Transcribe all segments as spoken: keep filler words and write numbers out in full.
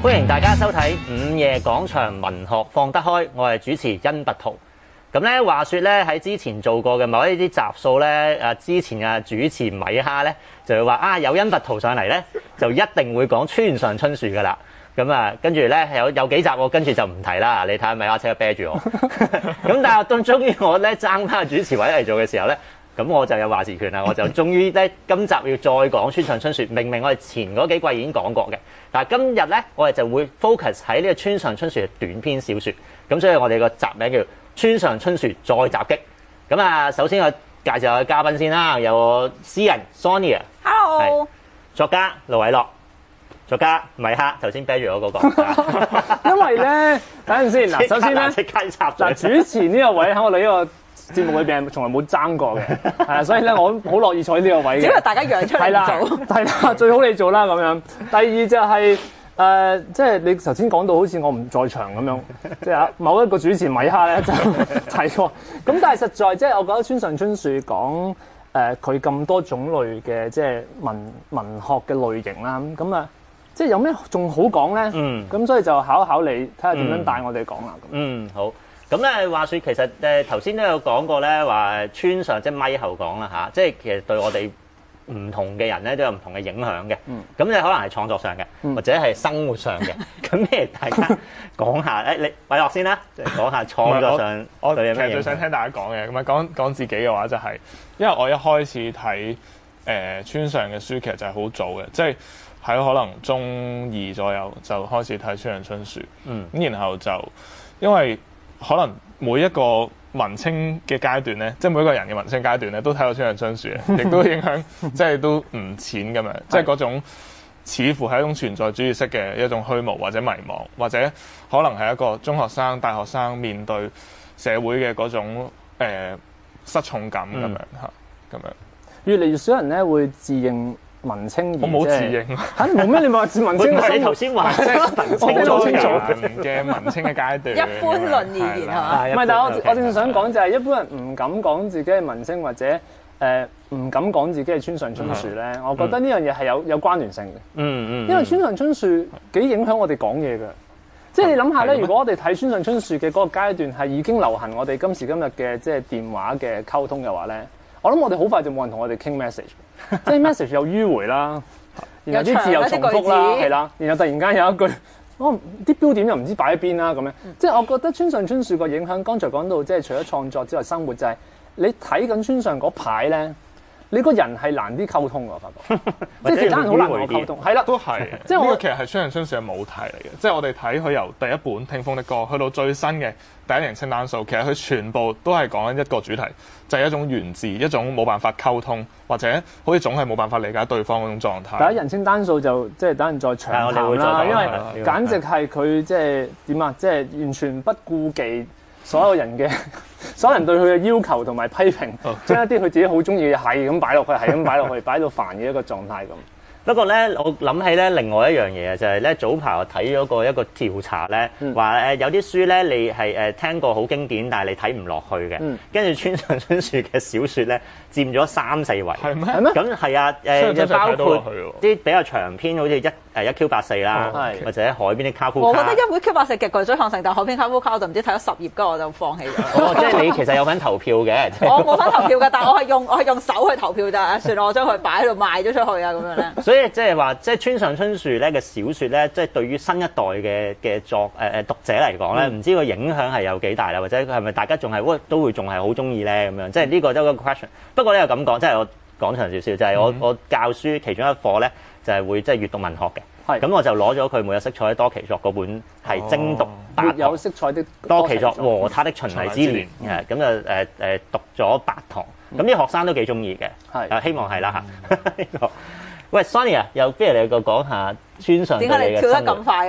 歡迎大家收睇午夜廣場文學放得開，我係主持殷拔圖。咁咧話說咧喺之前做過嘅某一啲集數咧，誒之前嘅主持米哈咧就會話啊有殷拔圖上嚟咧就一定會講村上春樹噶啦。咁啊跟住咧有有幾集我跟住就唔提啦，你睇下米哈車啤住我。咁但係到終於我咧爭翻個主持位嚟做嘅時候咧。咁我就有話事權啦，我就終於咧今集要再講村上春樹。明明我哋前嗰幾季已經講過嘅，但係今日咧我哋就會 focus 喺呢個村上春樹嘅短篇小說。咁所以我哋個集名叫《村上春樹再襲擊》。咁啊，首先我介紹下嘉賓先啦，有我詩人 Sonia，Hello， 作家盧偉樂，作家米哈，頭先啤住我嗰個。因為咧，等陣先嗱，首先咧， 即刻插嗱主持呢個位喺我哋呢個節目裏邊從來冇爭過嘅，係啊，所以咧我好樂意坐喺呢個位嘅。 只係大家讓出嚟做， 係啦，最好你做啦咁樣。第二就係、是、誒、呃，即係你頭先講到好似我唔在場咁樣，即係某一個主持米哈咧就提過。咁但係實在即係我覺得村上春樹講誒佢咁多種類嘅即係文文學嘅類型啦，咁啊即係有咩仲好講咧？嗯，咁所以就考一考你睇下點樣帶我哋講啦。 嗯，好。咁咧話說其實誒頭先都有講過咧，話村上即係咪後講啦嚇，即係其實對我哋唔同嘅人咧都有唔同嘅影響嘅。嗯，咁你可能係創作上嘅，嗯、或者係生活上嘅。咁咩大家講下誒？你偉樂先啦，講下創作上我對有咩影響？ 我其實最想聽大家講嘅，咁啊講講自己嘅話就係、是，因為我一開始睇誒、呃、村上嘅書，其實就係好早嘅，即係喺可能中二左右就開始睇村上春樹。嗯，咁然後就因為可能每一個文青嘅階段咧，即係每一個人嘅文青階段咧，都睇到村上春樹嘅，亦都影響，即係都唔淺咁樣，即係嗰種似乎係一種存在主義式嘅一種虛無或者迷茫，或者可能係一個中學生、大學生面對社會嘅嗰種誒、呃、失重感咁樣嚇，咁、嗯、樣越嚟越少人咧會自認文青， 我冇自認嚇，冇咩？你話自文青？ 你頭先話即係文青嘅文青嘅階段。 一般論而言係嘛？ 唔係，但係我我正想講就係一般人唔敢講自己係文青，或者誒唔、呃、敢講自己係村上春樹咧。嗯、我覺得呢樣嘢係有有關聯性嘅。嗯嗯。因為村上春樹幾影響我哋講嘢㗎。即係你諗下咧，如果我哋睇村上春樹嘅嗰個階段係已經流行我哋今時今日嘅即係電話嘅溝通嘅話咧。我諗我哋好快就冇人同我哋傾 message， 即係 message 有迂迴啦，然後啲字又重複啦，係啦，然後突然間有一句，哦啲標點又唔知擺喺邊啦咁樣，嗯、即係我覺得村上春樹個影響，剛才講到即係除咗創作之外，生活就係、是、你睇緊村上嗰排咧，你個人係難啲溝通㗎，我發覺，即係其他人好難同我溝通，係啦， 都係，即係我其實係村上春樹嘅母題嚟嘅，即係我哋睇佢由第一本《聽風的歌》去到最新嘅第一型清單數，其實佢全部都係講緊一個主題，就係、是、一種源自一種冇辦法溝通，或者好似總係冇辦法理解對方嗰種狀態。 第一人稱單數就即係等人再長談啦，因為簡直係佢即係點啊，即係完全不顧忌所有人嘅所有人對佢嘅要求同埋批評，將一啲佢自己好中意嘅係咁擺落去，係咁擺落去，擺到煩嘅一個狀態咁。 不過咧，我諗起咧另外一樣嘢啊，就係咧早排我睇咗個一個調查咧，話誒有啲書咧你係誒聽過好經典，但係你睇唔落去嘅。跟住村上春樹嘅小説咧佔咗三四位。係咩？係咩？咁係啊，誒就包括啲比較長篇，好似一誒一 Q 八四啦，或者海邊啲卡夫卡。 我覺得一 Q 八四極具追看性，但係海邊卡夫卡我就唔知睇咗十頁，跟住我就放棄咗。 哦，即係你其實有份投票嘅。 我冇份投票㗎，但係我係用我係用手去投票咋，算啦，我將佢擺喺度賣咗出去啊咁樣咧。 所以即係話，即係村上春樹咧嘅小説咧，即係對於新一代嘅嘅作誒誒讀者嚟講咧，唔、嗯、知個影響係有幾大啦，或者係咪大家仲係會都會仲係好中意咧咁樣？即係呢個都係個 question。不過咧又咁講，即係我講長少少，就係、是、我、嗯、我教書其中一課咧，就係、是、會即係閱讀文學嘅。咁我就攞咗佢沒有色彩的多奇作嗰本係精讀八堂， 沒有色彩的多奇作和他的巡禮之年，係咁就誒誒讀咗八堂，咁啲學生都幾中意嘅，係希望係啦嚇。喂 ，Sonia 又不如你個講下村上對你嘅生活。 點解你跳得咁快嘅？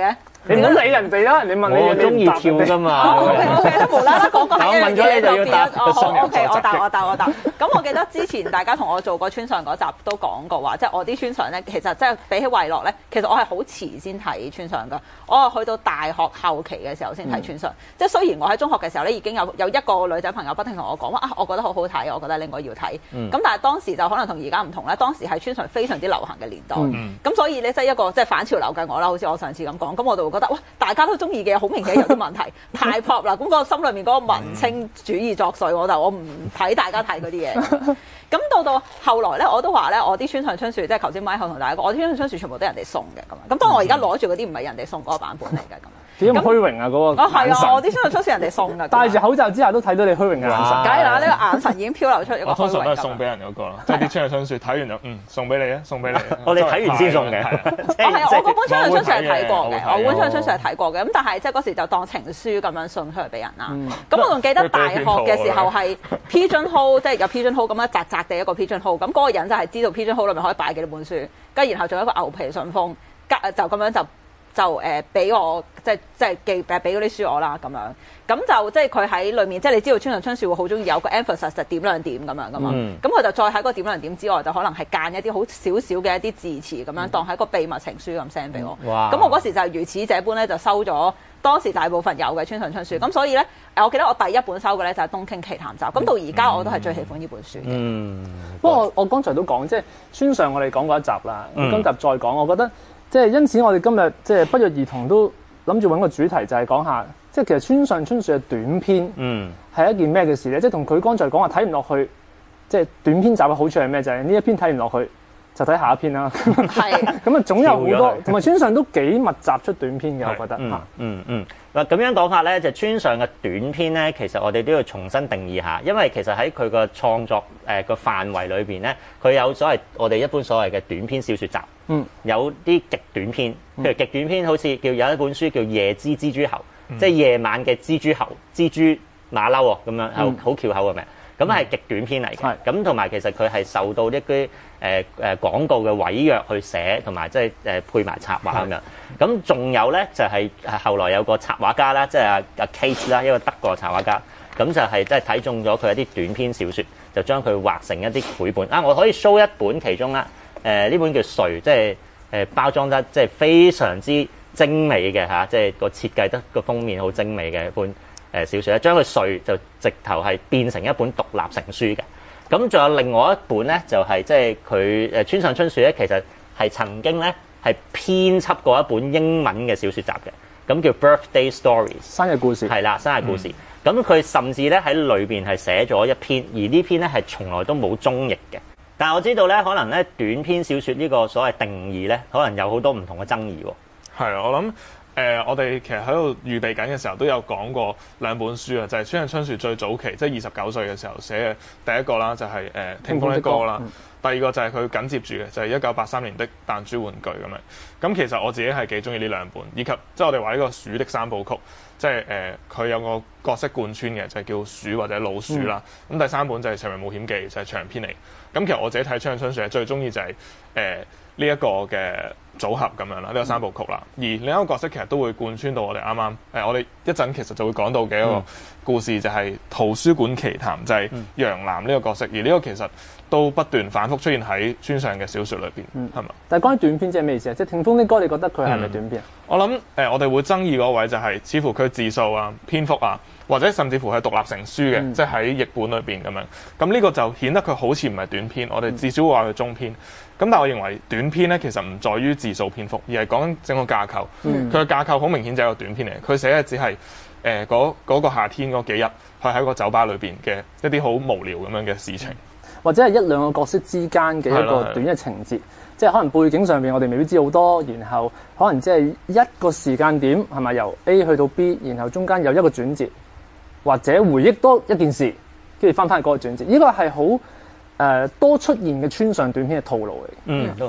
你唔好理人哋啦，人哋問你我中意跳㗎嘛。 O K O K， 都無啦啦講個我問咗你就要答。 哦好 O K， 我答我答我答。咁我記得之前大家同我做過村上嗰集都講過話，即係我啲村上咧，其實即係比起慧樂咧，其實我係好遲先睇村上㗎。我係去到大學後期嘅時候先睇村上。即係雖然我喺中學嘅時候咧已經有有一個女仔朋友不停同我講話啊，我覺得好好睇，我覺得你應該要睇。咁、嗯、但係當時就可能同而家唔同咧，當時係村上非常之流行嘅年代。咁、嗯、所以咧即係一個即係反潮流嘅我啦，好似我上次咁講，咁我就會覺得哇，大家都中意嘅好明顯有啲問題，太 pop 啦。咁個心裏面嗰個文青主義作祟，我就我唔睇大家睇嗰啲嘢。咁到到後來咧，我都話咧，我啲村上春樹即係頭先麥後同大家講，我啲村上春樹全部都係人哋送嘅咁。咁當我而家攞住嗰啲唔係人哋送嗰個版本嚟嘅咁。 幾咁虛榮啊！嗰、那個啊係啊，我啲村上春樹人哋送㗎。戴住口罩之下都睇到你虛榮嘅眼神。梗係啦，呢、這個眼神已經飄流出一個虛榮。我通常都係送俾人嗰、那個咯，即係啲村上春樹睇完就嗯送俾你啊，送俾你。 我哋睇完先送嘅。 我係啊，我嗰本村上春樹係睇過嘅，我本村上春樹係睇過嘅。咁但係即係嗰時就當情書咁樣送出去俾人啦。咁、嗯、我仲記得大學嘅時候係 pigeonhole， 即係有 pigeonhole 咁樣窄窄地一個 pigeonhole， 咁嗰個人就係知道 pigeonhole 裏面可以擺幾多本書，跟住然後仲有一個牛皮信封，就咁樣就。就誒俾、呃、我即係即係寄誒俾嗰啲書我啦咁樣，咁就即係佢喺裏面，即係你知道村上春樹會好中意有個 emphasis 就點兩點咁樣噶嘛，咁佢、嗯、就再喺嗰個點兩點之外，就可能係間一啲好少少嘅一啲字詞咁樣，嗯、當係一個秘密情書咁 send 俾我。 哇！ 咁我嗰時就如此這般咧，就收咗當時大部分有嘅村上春樹。咁所以咧，我記得我第一本收嘅咧就係、是《東京奇譚集》。咁到而家我都係最喜歡呢本書嘅。嗯， 不過我我剛才都講，即係村上我哋講過一集啦，嗯、今集再講，我覺得。即係因此，我哋今日即係不約而同都諗住揾個主題，就係講下，即係其實村上春樹嘅短篇，嗯，係一件咩嘅事咧？即係同佢剛才講話睇唔落去，即係短篇集嘅好處係咩？就係呢一篇睇唔落去，就睇下一篇啦。係咁啊，總有好多，同埋村上都幾密集出短篇嘅，我覺得嚇。 嗯嗯。嗱咁樣講法咧，就村上嘅短篇咧，其實我哋都要重新定義下，因為其實喺佢個創作誒個範圍裏邊咧，佢有所謂我哋一般所謂嘅短篇小説集。嗯，有啲極短篇，譬如極短篇，好似叫有一本書叫《夜之蜘蛛猴》，嗯、即係夜晚嘅蜘蛛猴、蜘蛛馬騮喎，咁樣好好翹口嘅名。咁係極短篇嚟嘅。咁同埋其實佢係受到一啲誒誒廣告嘅委約去寫，同埋即係誒配埋插畫咁樣。咁仲有咧就係、是、後來有個插畫家啦，即係阿阿 Kate 啦，一個德國插畫家。咁就係即係睇中咗佢一啲短篇小説，就將佢畫成一啲繪本。啊，我可以 show 一本其中啦。誒呢、呃、本叫《睡》，即係誒、呃、包裝得即係非常之精美嘅嚇、啊，即係個設計得個封面好精美嘅一本誒、呃、小説咧，將佢《睡》就直頭係變成一本獨立成書嘅。咁仲有另外一本咧，就係、是、即係佢誒村上春樹咧，其實係曾經咧係編輯過一本英文嘅小説集嘅，咁叫《Birthday Stories》 生日故事， 係啦，生日故事。咁佢、嗯、甚至咧喺裏邊係寫咗一篇，而呢篇咧係從來都冇中譯嘅。但係我知道咧，可能咧短篇小説呢個所謂定義咧，可能有好多唔同嘅爭議喎。 係啊，我諗誒、呃，我哋其實喺度預備緊嘅時候都有講過兩本書啊，就係、是、村上春樹最早期，即係二十九歲嘅時候寫嘅第一個啦，就係、是、誒、呃《聽風的歌》啦。嗯、第二個就係佢緊接住嘅，就係一九八三年的彈珠玩具咁樣。咁其實我自己係幾中意呢兩本，以及即係我哋話呢個鼠的三部曲，即係誒佢有個角色貫穿嘅，就係、是、叫鼠或者老鼠啦。咁、嗯、第三本就係《長命冒險記》，就係、是、長篇嚟。咁其實我自己睇村上春樹最中意就係誒呢一個嘅組合咁樣啦，呢、這個三部曲啦。而另一個角色其實都會貫穿到我哋啱啱誒，我哋一陣其實就會講到嘅一個故事，就係、是《圖書館奇譚》，就係、是、楊楠呢個角色。而呢個其實都不斷反覆出現喺村上嘅小説裏邊，係嘛、嗯？吧但係關於短篇即係咩意思啊？即係《聽風的歌》，你覺得佢係咪短篇啊、嗯？ 我諗誒、呃，我哋會爭議嗰位就係、是、似乎佢字數啊、篇幅啊。或者甚至乎係獨立成書嘅，嗯、即係喺譯本裏邊咁樣。咁呢個就顯得佢好似唔係短篇，我哋至少會話佢中篇。咁、嗯、但係我認為短篇咧其實唔在於字數篇幅，而係講緊整個架構。佢嘅、嗯、架構好明顯就係一個短篇嚟。佢寫嘅只係誒嗰嗰個夏天嗰幾日，佢喺個酒吧裏邊嘅一啲好無聊咁樣嘅事情， 或者係一兩個角色之間嘅一個短嘅情節。即係可能背景上面我哋未必知好多，然後可能即係一個時間點係咪由 A 去到 B， 然後中間有一個轉折。或者回憶多一件事，跟住翻返去嗰個轉折，呢個係好誒多出現嘅村上短篇嘅套路嚟嘅。 嗯，都係。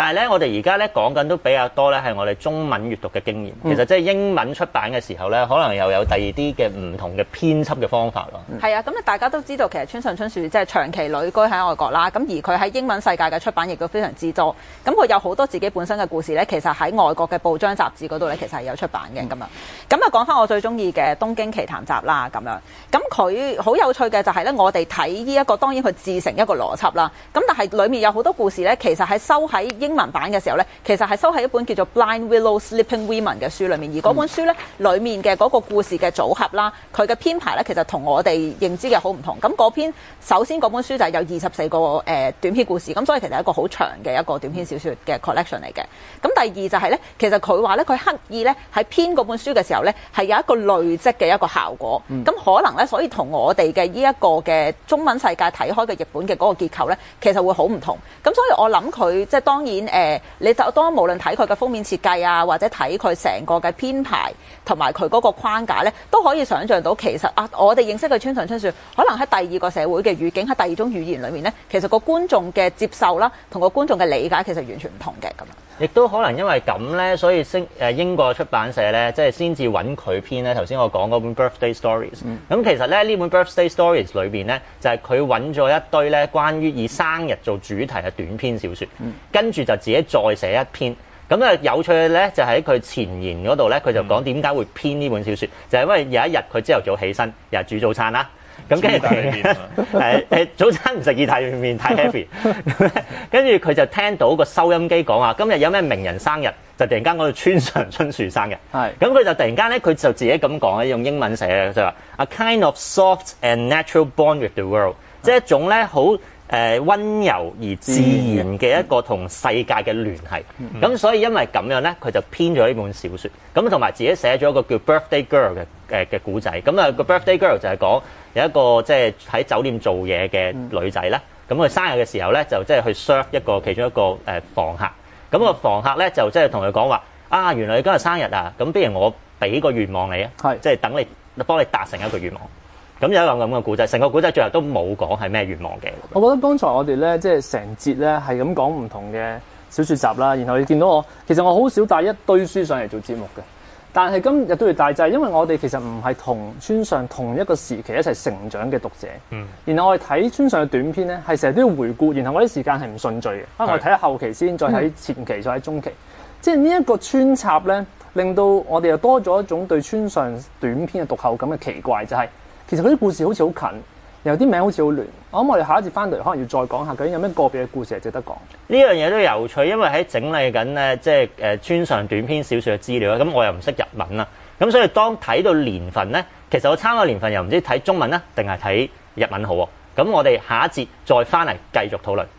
但係咧，我哋而家咧講緊都比較多咧，係我哋中文閱讀嘅經驗。其實即係英文出版嘅時候咧，可能又有第二啲嘅唔同嘅編輯嘅方法咯。 係啊，咁大家都知道其實村上春樹即係長期旅居喺外國啦，咁而佢喺英文世界嘅出版亦都非常之多。咁佢有好多自己本身嘅故事咧，其實喺外國嘅報章雜誌嗰度咧，其實係有出版嘅咁樣。咁啊，講翻我最中意嘅《東京奇譚集》啦，咁樣。咁佢好有趣嘅就係咧，我哋睇呢一個當然佢自成一個邏輯啦。咁但係裡面有好多故事咧，其實係收喺英文版嘅時候咧，其實係收喺一本叫做《Blind Willow Sleeping Women》嘅書裏面，而嗰本書咧裡面嘅嗰個故事嘅組合啦，佢嘅編排咧，其實同我哋認知嘅好唔同。咁嗰篇首先嗰本書就係有二十四個誒、呃、短篇故事，咁所以其實係一個好長嘅一個短篇小説嘅 collection 嚟嘅。咁第二就係咧，其實佢話咧，佢刻意咧喺編嗰本書嘅時候咧，係有一個累積嘅一個效果。咁、嗯、可能咧，所以同我哋嘅呢一個嘅中文世界睇開嘅日本嘅嗰個結構咧，其實會好唔同。咁所以我諗佢即係當然誒、呃，你就當無論睇佢嘅封面設計啊，或者睇佢成個嘅編排同埋佢嗰個框架咧，都可以想像到其實啊，我哋認識嘅村上春樹，可能喺第二個社會嘅語境，喺第二種語言裏面咧，其實個觀眾嘅接受啦，同個觀眾嘅理解其實完全唔同嘅咁樣。 亦都可能因為咁咧，所以星誒英國出版社咧，即係先至揾佢編咧。頭先我講嗰本 Birthday Stories，咁、嗯、其實咧呢本 Birthday Stories 裏邊咧，就係佢揾咗一堆咧關於以生日做主題嘅短篇小説，嗯、跟住就自己再寫一篇。咁啊有趣嘅咧，就喺佢前言嗰度咧，佢就講點解會編呢本小説，嗯、就係因為有一日佢朝頭早起身，又係煮早餐啦。咁跟住誒誒早餐唔食意大利麵太 heavy，跟住佢就聽到個收音機講話今日有咩名人生日，就突然間講到村上春樹生日。係咁佢就突然間咧，佢就自己咁講咧，用英文寫嘅就話 A kind of soft and natural bond with the world，即係一種咧好誒溫柔而自然嘅一個同世界嘅聯繫。咁、嗯、所以因為咁樣咧，佢就編咗呢本小説，咁同埋自己寫咗一個叫 Birthday Girl 嘅誒嘅古仔。咁啊個 Birthday Girl 就係講有一個即係喺酒店做嘢嘅女仔咧，咁佢、嗯、生日嘅時候咧，就即係去 serve 一個其中一個誒房客。咁、個房客咧就即係同佢講話啊，原來你今日生日啊，咁不如我俾個願望你啊，係即係等你幫你達成一個願望。咁有一個咁嘅古仔，成個古仔最後都冇講係咩願望嘅。 我覺得剛才我哋咧即係成節咧係咁講唔同嘅小説集啦，然後你見到我其實我好少帶一堆書上嚟做節目嘅。但係今日都要帶就係因為我哋其實唔係同村上同一個時期一齊成長嘅讀者，嗯，然後我哋睇村上嘅短篇咧，係成日都要回顧，然後我啲時間係唔順序嘅，可能我睇下後期先，再睇前期，再睇中期，嗯、即係呢一個穿插咧，令到我哋又多咗一種對村上短篇嘅讀後感嘅奇怪，就係、是、其實嗰啲故事好似好近。有啲名好似好亂，我諗我哋下一節翻嚟可能要再講下究竟有咩個別嘅故事係值得講。 呢樣嘢都有趣，因為喺整理緊咧，即係誒村上短篇小説嘅資料，咁我又唔識日文啦，咁所以當睇到年份咧，其實我參考年份又唔知睇中文啦定係睇日文好喎。咁我哋下一節再翻嚟繼續討論。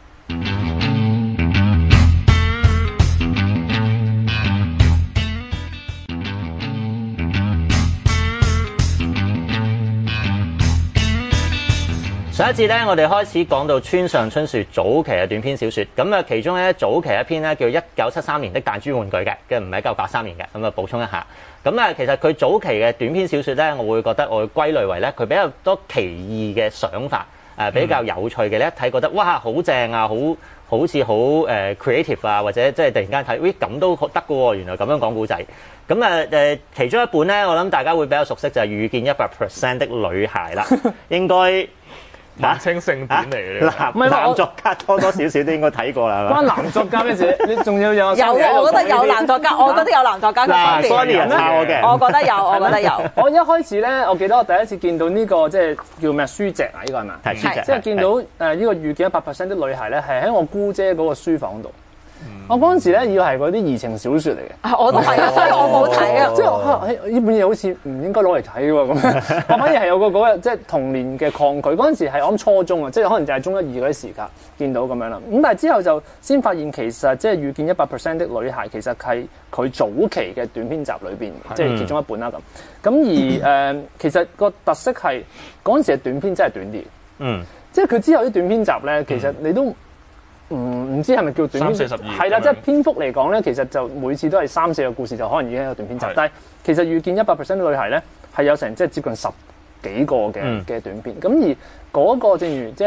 上一節咧，我哋開始講到村上春樹早期嘅短篇小説，咁啊其中咧早期一篇咧叫一九七三年的彈珠玩具嘅，嘅唔係一九八三年嘅，咁啊補充一下。咁啊其實佢早期嘅短篇小説咧，我會覺得我會歸類為咧佢比較多奇異嘅想法，誒比較有趣嘅咧，一睇覺得哇好正啊，好好似好誒 creative 啊，或者即係突然間睇，咦咁都得嘅喎，原來咁樣講古仔。咁啊誒其中一本咧，我諗大家會比較熟悉就係、是《遇見一百 percent 的女孩》啦，應該。 男清聖典嚟嘅， 男唔係男作家多多少少都應該睇過啦，係嘛？ 關男作家咩事？你仲要有？ 有嘅，我覺得有男作家，我覺得有男作家嘅分別。 Sony 人抄我嘅， 我覺得有，我覺得有。 我一開始咧，我記得我第一次見到呢、這個即係叫咩書籍啊？呢、這個係咪？ 係書籍。 即係見到誒呢個遇見一百 percent 的女孩咧，係喺我姑姐嗰個書房度。我嗰陣時咧，以為係嗰啲言情小説嚟嘅， 我都係啊，所以我冇睇啊。 即係呢本嘢好似唔應該攞嚟睇喎咁。我反而係有個嗰個即係童年嘅抗拒。嗰陣時係我諗初中啊，即係可能就係中一二嗰啲時間見到咁樣啦。咁但係之後就先發現其實即係遇見一百 percent 的女孩其實係佢早期嘅短篇集裏邊，即係其中一本啦咁。咁而誒、呃，其實個特色係嗰陣時嘅短篇真係短啲。嗯，即係佢之後啲短篇集咧，其實你都。唔唔、嗯、知係咪叫短篇？三四十二係啦，即係篇幅嚟講咧，其實就每次都係三四個故事就可能已經有短篇集。是但係其實遇見一百 percent 嘅女孩咧，係有成即係接近十幾個嘅嘅、嗯、短篇。咁而嗰個正如即係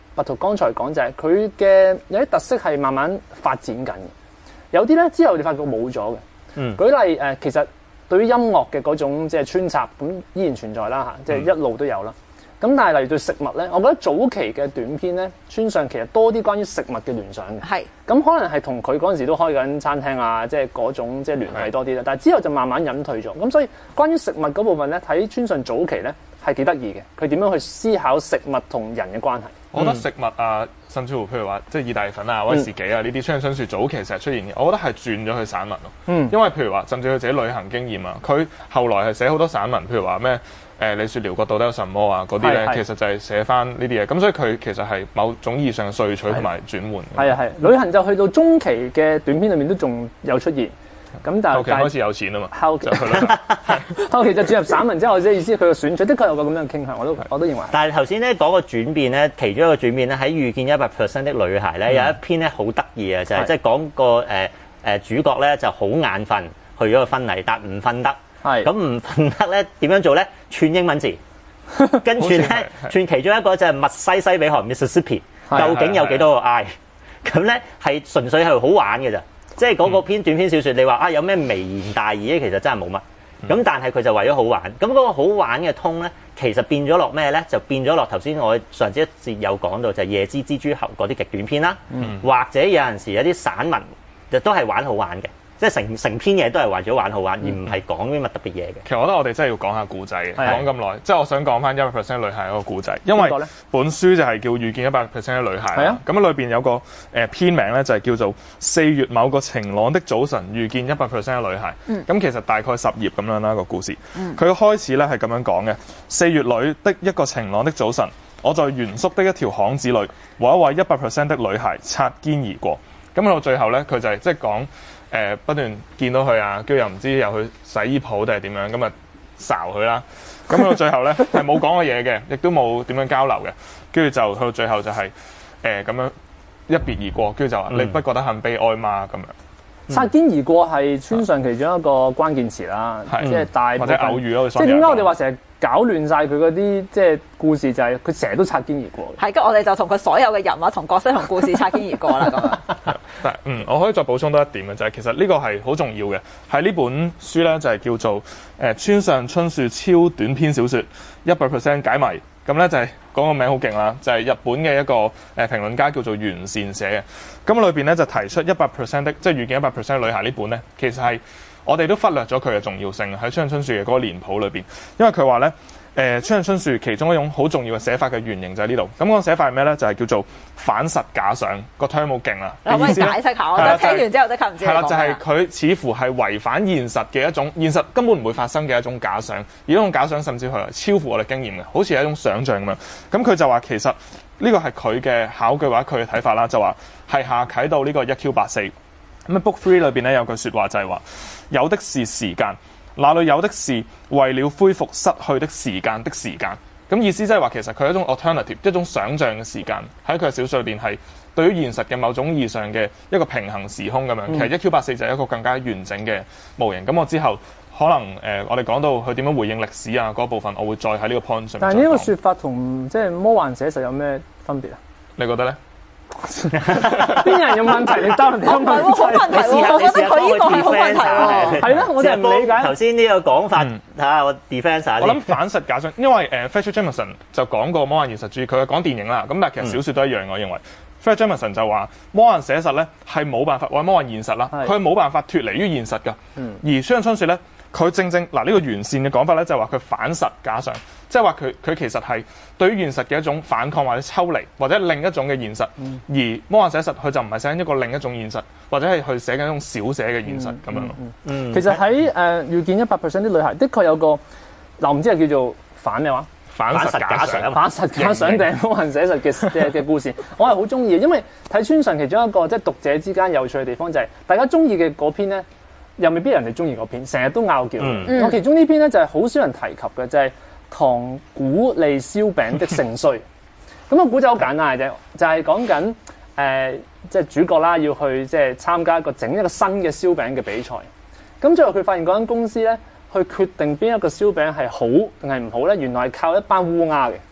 拔圖剛才講就係佢嘅有啲特色係慢慢發展緊嘅，有啲咧之後你發覺冇咗嘅。嗯，舉例誒、呃，其實對於音樂嘅嗰種即係穿插咁依然存在啦嚇，即係一路都有啦。咁、嗯、但係例如對食物咧，我覺得早期嘅短片咧，村上其實多啲關於食物嘅聯想嘅。係。咁可能係同佢嗰陣時都開緊餐廳啊，即係嗰種即係聯繫多啲啦。但係之後就慢慢隱退咗。咁所以關於食物嗰部分咧，睇村上早期咧係幾得意嘅。佢點樣去思考食物同人嘅關係？ 我覺得食物啊，甚至乎譬如話即係意大利粉啊、威士忌啊呢啲，村上春樹早期成日出現嘅，我覺得係轉咗去散文咯。嗯。因為譬如話，甚至佢自己旅行經驗啊，佢後來係寫好多散文，譬如話咩？誒，你説遼國到底有什麼啊？嗰啲咧，其實就係寫翻呢啲嘢。咁所以佢其實係某種意義上嘅萃取同埋轉換。係啊係，旅行就去到中期嘅短篇裏面都仲有出現。咁但係後期開始有錢啊嘛。後期就去啦。後期就轉入散文之後，即係意思佢嘅選取，的確有個咁樣嘅傾向，我都我都認為。但係頭先咧講個轉變咧，其中一個轉變咧喺《遇見一百 percent 的女孩》咧、嗯、有一篇咧好得意嘅，就係即係講個誒誒、呃、主角咧就好眼瞓，去咗個婚禮，但唔瞓得。係咁唔瞓得咧，點樣做咧？串英文字，跟住咧串其中一個就係密西西比河 Mississippi， 究竟有幾多個 I？ 咁咧係純粹係好玩嘅咋，即係嗰個篇短篇小説，你話啊有咩微言大義咧？其實真係冇乜。咁、嗯、但係佢就為咗好玩，咁嗰個好玩嘅通咧，其實變咗落咩咧？就變咗落頭先我上次一節有講到就係夜之蜘蛛俠嗰啲極短篇啦，嗯、或者有陣時有啲散文，就都係玩好玩嘅。即係成成篇嘢都係為咗玩好玩，而唔係講啲乜特別嘢嘅。其實我覺得我哋真係要講下故仔嘅，講咁耐，即係我想講翻一百 percent 女孩嗰個故仔，因為本書就係叫遇見一百 percent 嘅女孩啦。咁裏邊有個誒、呃、篇名咧，就係叫做四月某個晴朗的早晨遇見一百 percent 嘅女孩。咁、嗯、其實大概十頁咁樣啦個故事。佢、嗯、開始咧係咁樣講嘅：四月裏的一個晴朗的早晨，我在原宿的一條巷子裏，和一位一百 percent 的女孩擦肩而過。咁到最後咧，佢就係即係講。誒、呃、不斷見到佢啊，跟住又唔知又去洗衣鋪定係點樣，咁啊睄佢啦。咁到最後咧係冇講過嘢嘅，亦都冇點樣交流嘅。跟住就去到最後就係誒咁樣一別而過，跟住就話、嗯、你不覺得很悲哀嗎？咁樣擦肩而過係村上其中一個關鍵詞啦，即係大或者偶遇咯。即係點解我哋話成日搞亂晒佢嗰啲即係故事，就係佢成日都擦肩而過。係，跟我哋就同佢所有嘅人物同角色同故事擦肩而過啦。咁樣。但嗯，我可以再補充多一點嘅就係、是、其實呢個係好重要嘅，喺呢本書咧就係、是、叫做誒、呃、村上春樹超短篇小説一百 percent 解謎。咁咧就係、是、講個名好勁啦，就係、是、日本嘅一個誒評論家叫做原善寫嘅。咁裏邊咧就提出一百 percent 的即係遇見一百 percent 女孩呢本咧，其實係我哋都忽略咗佢嘅重要性喺村上春樹嘅嗰個年譜裏邊，因為佢話咧。誒、呃，村上春樹其中一種好重要嘅寫法嘅原型就喺呢度。咁、那個寫法係咩咧？就係、是、叫做反實假想。個 term 好勁啦。可唔可以解釋下？我覺得聽完之後即刻唔知。係啦，就係、是、佢似乎係違反現實嘅一種，現實根本唔會發生嘅一種假想。而呢種假想甚至係超乎我哋經驗嘅，好似係一種想像咁樣。咁佢就話其實呢個係佢嘅考據或者佢嘅睇法啦，就話係下啟到呢個一 Q 八四。咁 book three 裏邊咧有句説話就係話，有的是時間。那裏有的是為了恢復失去的時間的時間，咁意思即係話其實佢係一種 alternative， 一種想像嘅時間喺佢嘅小說裏邊係對於現實嘅某種意義上嘅一個平衡時空咁樣。嗯、其實一 Q 八四就係一個更加完整嘅模型。咁我之後可能誒、呃、我哋講到佢點樣回應歷史啊嗰部分，我會再喺呢個 point 上面。但係呢個説法同即係魔幻寫實有咩分別啊？你覺得咧？邊人有問題？你答人哋有問題？好問題喎！我覺得佢呢個係好問題喎。係咯，我就唔理解頭先呢個講法嚇。我 defence 下。我諗反實假想，因為誒 Fletcher Jameson 就講過魔幻現實主義，佢係講電影啦。咁但係其實小説都一樣，我認為 Fletcher Jameson 就話魔幻寫實咧係冇辦法，或者魔幻現實啦，佢係冇辦法脫離於現實㗎。而村上春樹咧。佢正正嗱呢、這個完善嘅講法咧，就係話佢反實假想，即係話佢佢其實係對於現實嘅一種反抗或者抽離，或者另一種嘅現實。嗯、而魔幻寫實佢就唔係寫緊一個另一種現實，或者係去寫緊一種小寫嘅現實咁、嗯、樣咯。嗯嗯、其實喺誒遇見一百 percent 啲女孩，的確有個嗱唔知係叫做反咩話？反實假想，反實假想定魔幻寫實嘅嘅嘅故事，我係好中意嘅，因為睇村上其中一個即係讀者之間有趣嘅地方就係、是、大家中意嘅嗰篇咧。又未必人哋中意嗰篇，成日都拗撬。嗯、我其中呢篇咧就係、是、好少人提及嘅，就係、是、糖古利燒餅的盛衰。咁個古仔好簡單嘅啫，就係講緊誒，即係主角啦，要去即係參加一個整一個新嘅燒餅嘅比賽。咁最後佢發現嗰間公司咧，去決定邊一個燒餅係好定係唔好咧，原來係靠一班烏鴉嘅。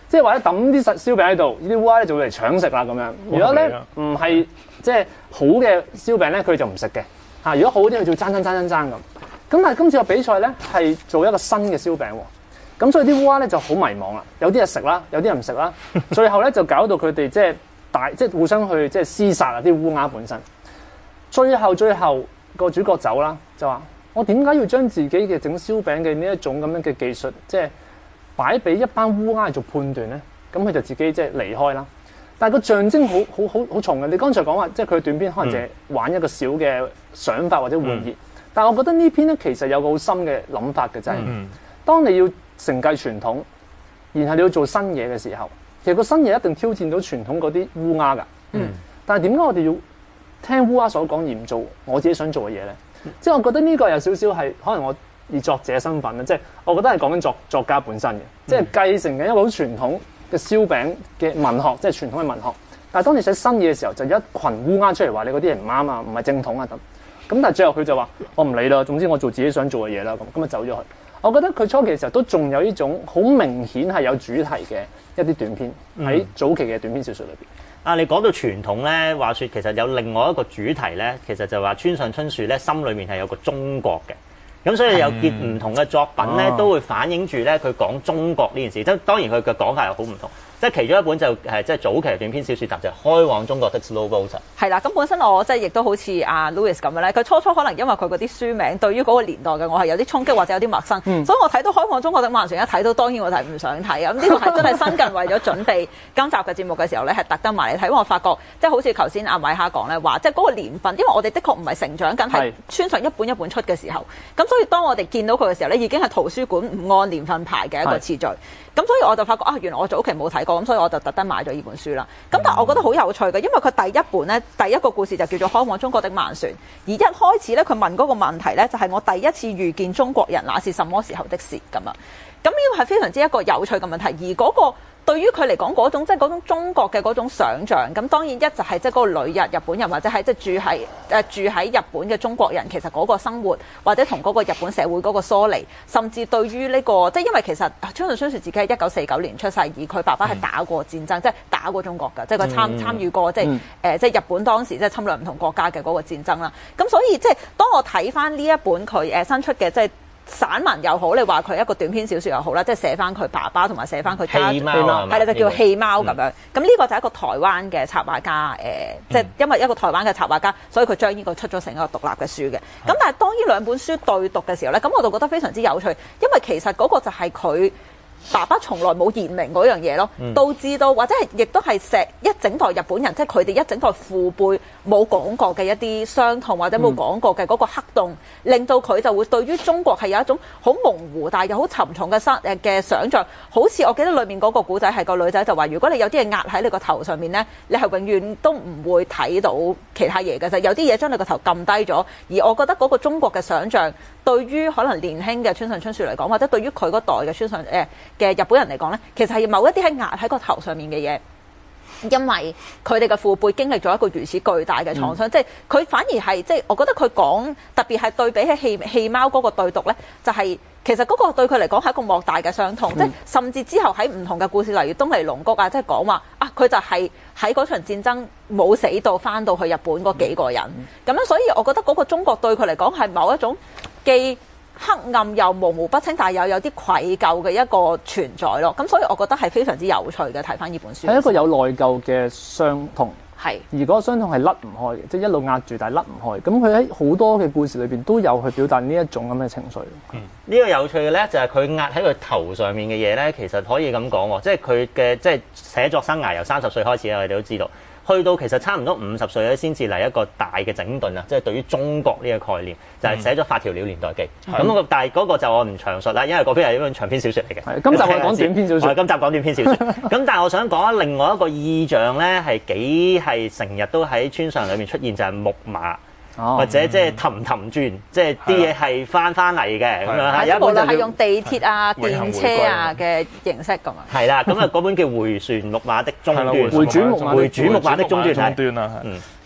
即係或者抌啲實燒餅喺度，呢啲烏鴉咧就會嚟搶食啦咁樣。如果咧唔係即係好嘅燒餅咧，佢就唔食嘅嚇。如果好啲，佢就爭爭爭爭爭咁。咁但係今次個比賽咧係做一個新嘅燒餅喎，咁所以啲烏鴉咧就好迷茫啦。有啲人食啦，有啲人唔食啦。最後咧就搞到佢哋即係大即係互相去即係廝殺啊！啲烏鴉本身。最後最後個主角走啦，就話我點解要將自己嘅整燒餅嘅呢一種咁樣嘅技術，即係擺俾一班烏鴉嚟做判斷咧？咁佢就自己即係離開啦。但係個象徵好好好好重嘅。你剛才講話即係佢短篇可能就係玩一個小嘅想法或者玩意，嗯、但係我覺得呢篇咧其實有個好深嘅諗法嘅，就係、是嗯、當你要承繼傳統，然後你要做新嘢嘅時候，其實個新嘢一定挑戰到傳統嗰啲烏鴉㗎。嗯，但係點解我哋要聽烏鴉所講而唔做我自己想做嘅嘢咧？嗯、即係我覺得呢個有少少係可能我以作者身份咧，即係我覺得係講緊作作家本身嘅，即係繼承緊一個好傳統嘅燒餅嘅文學，即係傳統嘅文學。但係當你寫新嘢嘅時候，就一群烏鴉出嚟話你嗰啲嘢唔啱啊，唔係正統啊咁。咁但係最後佢就話我唔理啦，總之我做自己想做嘅嘢啦咁，咁啊走咗去。我覺得佢初期嘅時候都仲有呢種好明顯係有主題嘅一啲短篇喺、嗯、早期嘅短篇小說裏邊。 啊！你講到傳統咧，話說其實有另外一個主題咧，其實就話村上春樹咧心裏面係有個中國嘅，咁所以有結唔同嘅作品咧，嗯、都會反映住咧佢講中國呢件事。即係當然佢嘅講法又好唔同。即係其中一本就係即係早期嘅短篇小説集就係、是《開往中國的 Slow Boat》。 係啦，咁本身我即係亦都好似阿 Louis 咁樣咧，佢初初可能因為佢嗰啲書名對於嗰個年代嘅我係有啲衝擊或者有啲陌生，嗯、所以我睇到《開往中國的萬船》一睇到，當然我就係唔想睇啊！咁呢個係真係新近為咗準備今集嘅節目嘅時候咧，係特登埋嚟睇，因為我發覺即係好似頭先阿米哈講咧話，即係嗰個年份，因為我哋的確唔係成長緊係村上一本一本出嘅時候，咁所以當我哋見到佢嘅時候咧，已經係圖書館唔按年份排嘅一個次序。咁所以我就發覺啊，原來我早期冇睇過，咁所以我就特登買咗呢本書啦。咁但係我覺得好有趣嘅，因為佢第一本咧，第一個故事就叫做《開往中國的萬船》，而一開始咧，佢問嗰個問題咧，就係、是、我第一次遇見中國人，那是什麼時候的事咁啊？咁呢個係非常之一個有趣嘅問題，而嗰、那個對於佢嚟講嗰種即係嗰種中國嘅嗰種想像，咁當然一就係即係嗰個旅日日本人或者係即係住喺誒、呃、住喺日本嘅中國人，其實嗰個生活或者同嗰個日本社會嗰個疏離，甚至對於呢、這個即係因為其實村上春樹自己係一九四九年出世，而佢爸爸係打過戰爭，嗯、即係打過中國㗎，即係佢參、嗯、參與過即係誒、嗯呃、即係日本當時即係侵略唔同國家嘅嗰個戰爭啦。咁所以即係當我睇翻呢一本佢誒新出嘅即係。散文又好，你話佢一個短篇小説又好啦，即係寫翻佢爸爸同埋寫翻佢家，係啦，就叫戲貓咁樣。咁呢個就係一個台灣嘅插畫家，誒、呃，即係、嗯、因為一個台灣嘅插畫家，所以佢將呢個出咗成一個獨立嘅書嘅。咁、嗯、但係當呢兩本書對讀嘅時候咧，咁我就覺得非常之有趣，因為其實嗰個就係佢爸爸從來冇言明嗰樣嘢咯，導致到或者係亦都係石一整代日本人，即係佢哋一整代父輩冇講過嘅一啲傷痛，或者冇講過嘅嗰個黑洞，嗯、令到佢就會對於中國係有一種好模糊但係又好沉重嘅生誒嘅想像。好似我記得裏面嗰個古仔係個女仔就話，如果你有啲嘢壓喺你個頭上面咧，你係永遠都唔會睇到其他嘢嘅，就有啲嘢將你個頭撳低咗。而我覺得嗰個中國嘅想像，對於可能年輕嘅村上春樹嚟講，或者對於佢嗰代嘅村上誒。呃嘅日本人嚟講咧，其實係某一啲係壓喺個頭上面嘅嘢，因為佢哋嘅父輩經歷咗一個如此巨大嘅創傷，嗯、即係佢反而係即係我覺得佢講特別係對比起戲戲貓嗰個對讀咧，就係、是、其實嗰個對佢嚟講係一個莫大嘅傷痛，嗯、即係甚至之後喺唔同嘅故事，例如東尼龍谷啊，即係講話啊，佢就係喺嗰場戰爭冇死到翻到去日本嗰幾個人，咁、嗯、樣所以我覺得嗰個中國對佢嚟講係某一種既黑暗又模糊不清，但係又有啲愧疚嘅一個存在咯。咁所以我覺得係非常之有趣嘅。睇翻呢本書係一個有內疚嘅傷痛，係是而嗰個傷痛係甩唔開嘅，即係一路壓住，但係甩唔開。咁佢喺好多嘅故事裏邊都有去表達呢一種咁嘅情緒。嗯，呢、這個有趣嘅咧就係佢壓喺佢頭上面嘅嘢咧，其實可以咁講喎，即係佢嘅即係寫作生涯由三十歲開始啊，我哋都知道。去到其實差唔多五十歲咧，先至嚟一個大嘅整頓啊！即係對於中國呢個概念，就係、是、寫咗《發條鳥年代記》咁、嗯。咁但係嗰個就我唔詳述啦，因為嗰篇係一本長篇小説嚟嘅。今集我講短篇小説。今集講短篇小説。咁但係我想講另外一個意象咧，係幾係成日都喺村上裏面出現，就係、是、木馬。哦、或者即係氹氹轉，即係啲嘢係翻翻嚟嘅咁樣。有一本就係用地鐵啊、電車啊嘅形式咁啊。係啦，咁啊嗰本叫《回旋木馬的終端》，回轉木馬的終端啊。嗯，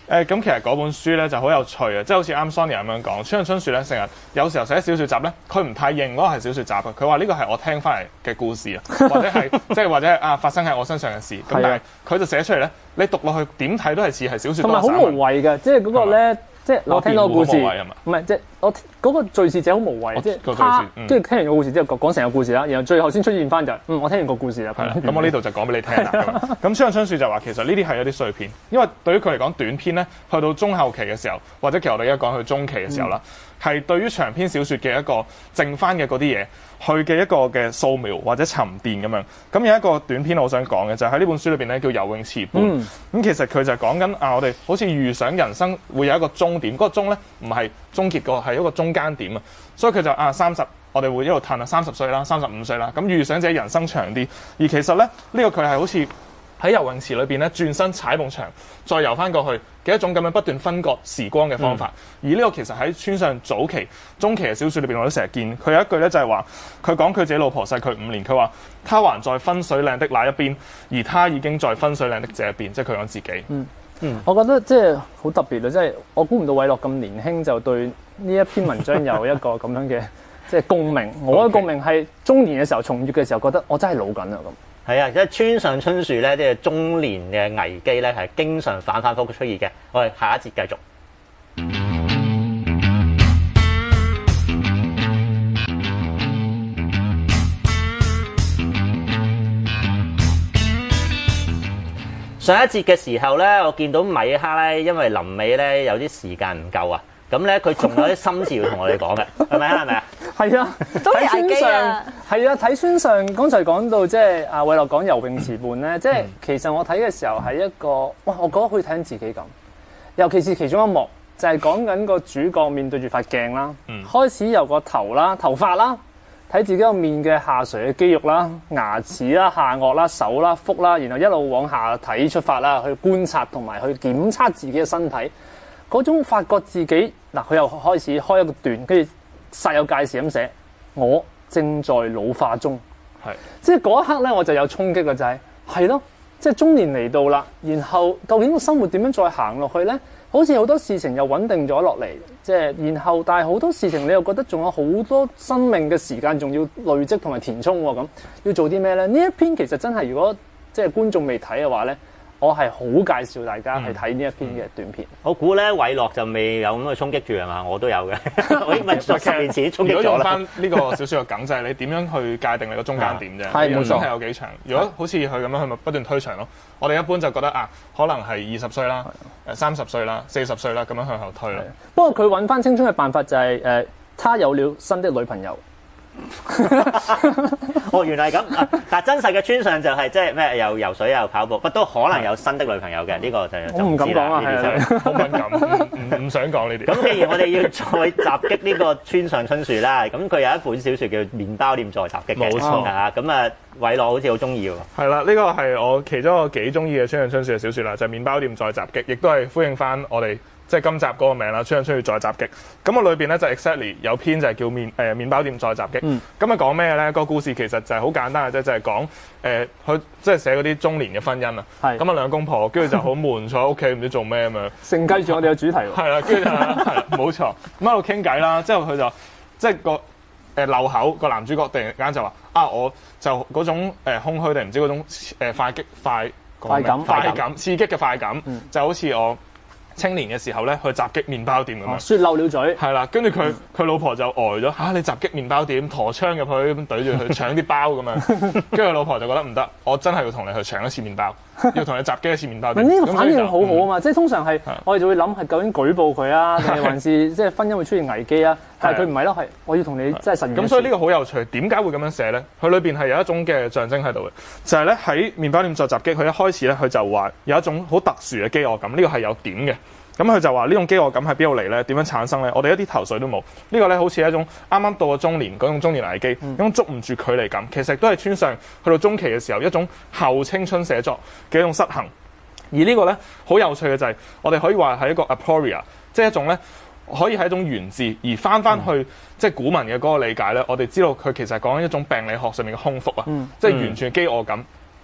誒咁其實嗰本書咧就好有趣嘅，即係好似啱 Sonia 咁樣講，村上春樹咧成日有時候寫小説集咧，佢唔太認嗰個係小説集嘅，佢話呢個係我聽翻嚟嘅故事啊，或者係即係或者係啊發生喺我身上嘅事，咁但係佢就寫出嚟咧，你讀落去點睇都係似係小説， 同埋好無謂嘅，即係嗰個咧。即係我聽到個故事，唔係即係我嗰個敘事者好無謂，即係他即係聽完個故事之後講成個故事啦，然後最後先出現翻就嗯我聽完個故事啦。 咁我呢度就講俾你聽啦。咁村上春樹就話其實呢啲係一啲碎片，因為對於佢嚟講短篇咧，去到中後期嘅時候，或者其實我哋而家講去中期嘅時候啦，係、嗯、對於長篇小説嘅一個剩翻嘅嗰啲嘢，佢嘅一個嘅掃描或者沉澱咁樣。咁有一個短篇我想講嘅就係喺呢本書裏邊咧叫游泳池畔。咁、嗯、其實佢就係講緊啊，我哋好似預想人生會有一個終點，嗰、那個終咧唔係終結個，係一個中間點啊。所以佢就啊三十，我哋會一路褪啊三十歲啦，三十五歲啦。咁預想自己人生長啲，而其實咧呢、這個佢係好似喺游泳池裏邊咧轉身踩埲牆，再游翻過去嘅一種咁樣不斷分割時光嘅方法。嗯、而呢個其實喺村上早期、中期嘅小説裏邊，我都成日見佢有一句咧就係話，佢講佢自己老婆細佢五年，佢話他還在分水嶺的那一邊，而他已經在分水嶺的這一邊，即係佢講自己。嗯嗯，我覺得即係好特別啊！即係我估唔到偉樂咁年輕就對呢一篇文章有一個咁樣嘅即係共鳴。我嘅共鳴係中年嘅時候重閱嘅時候，覺得我真係老緊啦咁。 係啊，即係村上春樹咧，即係中年嘅危機咧，係經常反反覆覆出現嘅。我哋下一節繼續。上一節嘅時候咧，我見到米哈咧，因為臨尾咧有啲時間唔夠啊，咁咧佢仲有啲心事要同我哋講嘅，係咪啊？係咪啊？ 係啊，睇村上係啊，睇村上剛才講到即係阿偉樂講游泳池畔咧，即係其實我睇嘅時候係一個哇，我覺得好似睇緊自己咁，尤其是其中一幕就係講緊個主角面對住塊鏡啦，嗯、開始由個頭啦、頭髮啦。睇自己個面嘅下垂嘅肌肉啦、牙齒啦、下顎啦、手啦、腹啦，然後一路往下體出發啦，去觀察同埋去檢測自己嘅身體，嗰種發覺自己嗱，佢又開始開一個段，跟住煞有介事咁寫，我正在老化中，係，即係嗰一刻咧，我就有衝擊嘅就係、是，係咯，即係中年嚟到啦，然後究竟個生活點樣再行落去咧？好似好多事情又穩定咗落嚟，即係然後，但係好多事情你又覺得仲有好多生命嘅時間，仲要累積同埋填充喎，咁要做啲咩咧？呢一篇其實真係，如果即係觀眾未睇嘅話咧，我係好介紹大家去睇呢一篇嘅短片。嗯嗯、我估咧，偉樂就未有咁嘅衝擊住係嘛？我都有嘅，我已經十年前衝擊咗啦。如果用翻呢個小説嘅梗，就係你點樣去界定你個中間點啫？係冇錯，係有幾長？如果好似佢咁樣，佢咪不斷推長咯。我哋一般就覺得啊，可能係二十歲啦、誒三十歲啦、四十歲啦，咁樣向後推咯。不過佢揾翻青春嘅辦法就係、是、誒、呃，他有了新的女朋友。哦，原來係咁。但真實嘅村上就係即係咩？又游水又跑步，不都可能有新的女朋友嘅？呢、這個就我唔敢講啊，係好敏感，唔唔想講呢啲。咁既然我哋要再襲擊呢個村上春樹啦，咁佢有一本小説叫《麵包店再襲擊》嘅，冇錯啊。咁啊，偉樂好似好中意喎。係啦，呢個係我其中一個幾中意嘅村上春樹嘅小説啦，就係、是《麵包店再襲擊》，亦都係呼應翻我哋。即係今集嗰個名啦，村上春樹再襲擊。咁我裏邊咧就 exactly 有篇就係叫麵誒、呃、麵包店再襲擊。咁啊講咩咧？個故事其實就係好簡單嘅啫，就係、是、講誒佢即係寫嗰啲中年嘅婚姻啊。咁啊兩公婆，跟住就好悶坐喺屋企唔知做咩咁樣。承繼住我哋嘅主題喎。係啦，跟住就係冇錯。咁喺度傾偈啦，之後佢就即係個誒漏口個男主角突然間就話啊，我就嗰種誒空虛定唔知嗰種誒快激快快感快感刺激嘅快感，嗯、就好似我青年嘅時候咧，去襲擊麵包店咁樣，説漏了嘴。係啦，跟住佢佢老婆就呆咗嚇，你襲擊麵包店，陀槍入去咁對住佢搶啲包咁樣，跟住佢老婆就覺得唔得，我真係要同你去搶一次麵包，要同你襲擊一次麵包店。呢個反應好好啊嘛，即係通常係我哋就會諗係究竟舉報佢啊，定係還是即係婚姻會出現危機啊？但係佢唔係咯，係我要同你即係實現。咁所以呢個好有趣，點解會咁樣寫咧？佢裏邊係有一種嘅象徵喺度嘅，就係咧喺麵包店再襲擊，佢一開始咧佢就話有一種好特殊嘅飢餓感，呢個係有點嘅。咁佢就話呢種飢餓感喺邊度嚟咧？點樣產生咧？我哋一啲頭緒都冇。呢個咧好似一種啱啱到咗中年嗰種中年危機，一種捉唔住距離感。其實都係村上去到中期嘅時候一種後青春寫作嘅一種失衡。而呢個咧好有趣嘅就係我哋可以話係一個 aporia，即係一種咧可以係一種源自，而翻翻去、嗯、即係古文嘅嗰個理解咧，我哋知道佢其實講緊一種病理學上面嘅空腹啊，嗯、即係完全飢餓感。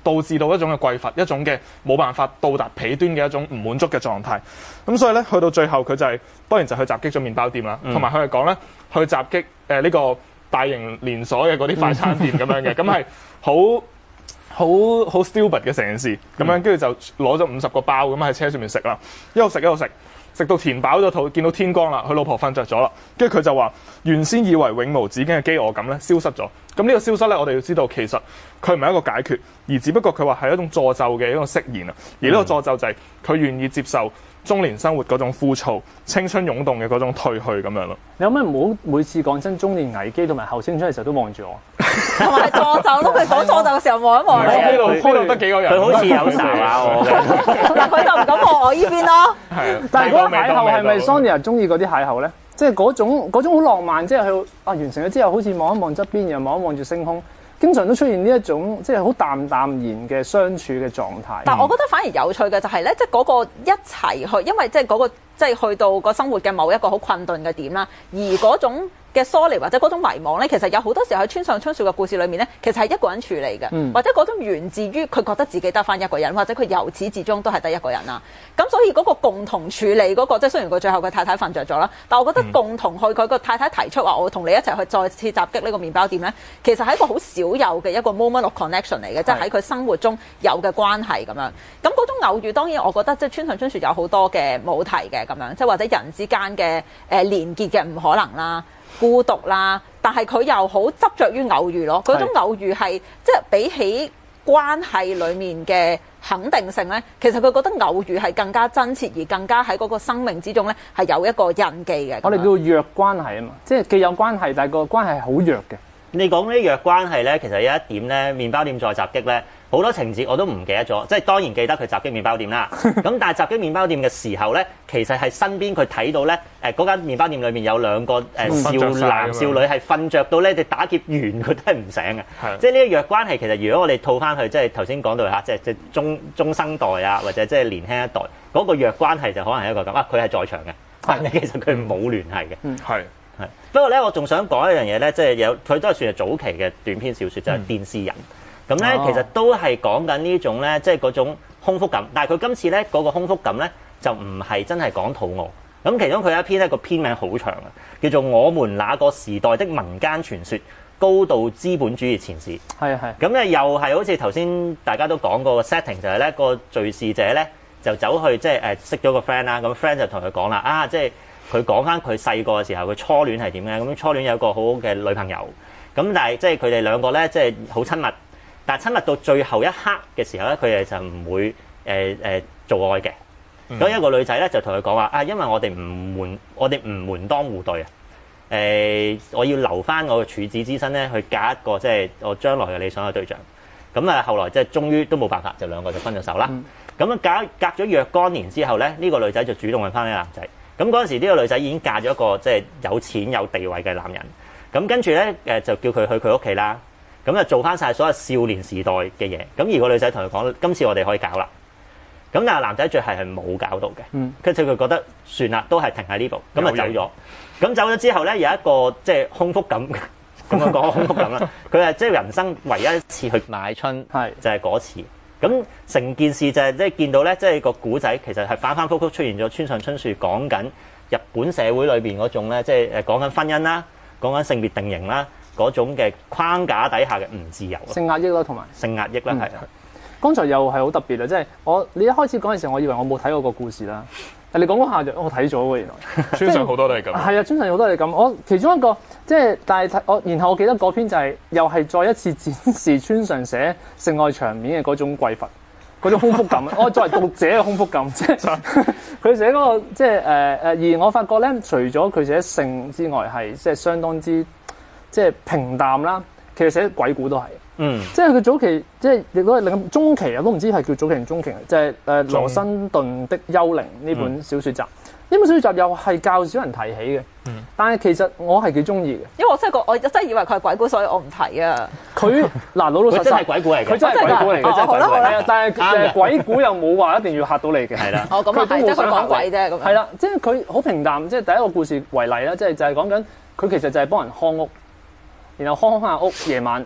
導致到一種嘅匱乏，一種嘅冇辦法到達彼端嘅一種唔滿足嘅狀態。咁所以咧，去到最後佢就係、是、當然就去襲擊咗麵包店啦，同埋佢係講咧去襲擊誒呢個大型連鎖嘅嗰啲快餐店咁樣嘅，咁係好好好 stupid 嘅成件事。咁樣跟住就攞咗五十個包咁喺車上面食啦，一路食一路食。食到填飽咗肚，見到天光啦，佢老婆瞓着咗啦，跟住佢就話原先以為永無止境嘅飢餓感咧消失咗。咁呢個消失咧，我哋要知道其實佢唔係一個解決，而只不過佢話係一種詛咒嘅一個釋言啊。而呢個詛咒就係佢願意接受中年生活嗰種枯燥、青春湧動嘅嗰種褪去咁樣咯。 你有咩唔好每次講真中年危機同埋後青春嘅時候都望住我？ 同埋詛咒咯，佢講詛咒嘅時候望一望你。 呢度呢度得幾個人， 佢好似有仇啊我嘅。 嗱，佢就唔敢望我依邊咯。 係啊， 但係嗰個邂逅係咪 Sonia 中意嗰啲邂逅咧？即係嗰種嗰種好浪漫，即係佢啊完成咗之後，好似望一望側邊，又望一望住星空，經常都出現呢一種即係好淡淡然嘅相處嘅狀態。 但係我覺得反而有趣嘅就係咧，即係嗰個一齊去，因為即係嗰個即係去到個生活嘅某一個好困頓嘅點啦，而嗰種嘅疏離或者嗰種迷惘咧，其實有好多時候喺村上春樹嘅故事裏面咧，其實係一個人處理嘅，嗯、或者嗰種源自於佢覺得自己得翻一個人，或者佢由始至終都係得一個人啦。咁所以嗰個共同處理嗰、嗰個，即係雖然佢最後佢太太瞓着咗啦，但我覺得共同去佢個太太提出話我同你一齊去再次襲擊呢個麵包店咧，其實係一個好少有嘅一個 moment of connection 嚟嘅，即係喺佢生活中有嘅關係咁樣。咁嗰種偶遇當然我覺得即係村上春樹有好多嘅冇提嘅咁樣，即係或者人之間嘅誒連結嘅唔可能啦。孤獨啦，但係佢又好執着於偶遇咯。嗰種偶遇係即係比起關係裡面嘅肯定性咧，其實佢覺得偶遇係更加真切，而更加喺嗰個生命之中咧係有一個印記嘅。 我哋叫弱關係啊嘛，即係既有關係，但係個關係係好弱嘅。 你講呢啲弱關係咧，其實有一點咧，麵包店再襲擊咧，好多情節我都唔記得咗，即係當然記得佢襲擊麵包店啦。咁但係襲擊麵包店嘅時候咧，其實係身邊佢睇到咧，誒嗰間麵包店裏面有兩個誒、呃、少男少女係瞓着到咧，你打劫完佢都係唔醒嘅。的即係呢個弱關係，其實如果我哋套翻去，即係頭先講到嚇，即係即係中中生代啊，或者即係年輕一代嗰、那個弱關係就可能係一個咁啊，佢係在場嘅，但係其實佢冇聯繫嘅。 嗯， 係。 係，不過咧，我仲想講一樣嘢咧，即係有佢都係算係早期嘅短篇小説，就係、是《電視人》。咁咧、嗯，其實都係講緊呢種咧，即係嗰種空腹感。但係佢今次咧嗰、那個空腹感咧，就唔係真係講肚餓。咁其中佢有一篇咧個篇名好長啊，叫做《我們那個時代的民間傳說：高度資本主義前史》。係係。咁咧又係好似頭先大家都講過個 setting，就係咧個敘事者咧就走去即係誒識咗個 friend 啦，咁 friend 就同佢講啦，啊即係。佢講翻佢細個嘅時候，佢初戀係點咧？咁初戀有個好好嘅女朋友，咁但係即係佢哋兩個咧，即係好親密。但係親密到最後一刻嘅時候咧，佢哋就唔會誒誒、呃呃、做愛嘅。咁、嗯、一個女仔咧就同佢講話啊，因為我哋唔門，我哋唔門當戶對啊。誒、呃，我要留翻我嘅處子之身咧，去嫁一個即係我將來嘅理想嘅對象。咁啊，後來即係終於都冇辦法，就兩個就分咗手啦。咁啊、嗯，隔隔咗若干年之後咧，呢、這個女仔就主動揾翻呢個男仔。咁嗰陣時，呢個女仔已經嫁咗一個即係有錢有地位嘅男人。咁跟住咧，誒就叫佢去佢屋企啦。咁就做翻晒所有少年時代嘅嘢。咁而個女仔同佢講：今次我哋可以搞啦。咁但係男仔最係係冇搞到嘅。跟住佢覺得算啦，都係停喺呢度。咁啊走咗。咁走咗之後咧，有一個即係空腹感，咁樣講空腹感啦。佢係即係人生唯一一次去買春，係就係嗰次。咁成件事就係即係見到咧，即係個古仔其實係反反覆覆出現咗村上春樹講緊日本社會裏邊嗰種咧，即係誒講緊婚姻啦，講緊性別定型啦，嗰種嘅框架底下嘅唔自由， 性壓抑咯，同埋性壓抑啦，係啊、嗯。 剛才又係好特別啊！即係我你一開始講嘅時候，我以為我冇睇過個故事啦。但你講嗰下就我睇咗喎，原來村上好多都係咁。係啊，村上好多都係咁。我其中一個即係，但係我然後我記得嗰篇就係、是、又係再一次展示村上寫性愛場面嘅嗰種匱乏。嗰種空腹感，我作為讀者嘅空腹感，即係佢寫嗰、那個即係誒誒，而我發覺咧，除咗佢寫性之外，係即係相當之即係平淡啦。其實寫鬼故都係，嗯，即係佢早期即係亦都係另中期啊，都唔知係叫早期定中期，即係誒羅森頓的幽靈呢本小説集。呢、嗯、本小説集又係較少人提起嘅，嗯、但係其實我係幾中意嘅， 因為我真係覺我真係以為佢係鬼故，所以我唔睇啊。 佢嗱老老實實真係鬼故嚟嘅， 佢真係鬼故嚟嘅， 真係鬼故嚟嘅。 但係鬼故又冇話一定要嚇到你嘅，係啦。 哦，咁啊係，即係佢講鬼啫咁。 係啦，即係佢好平淡，即係第一個故事為例啦，即係就係講緊佢其實就係幫人看屋，然後看下屋夜晚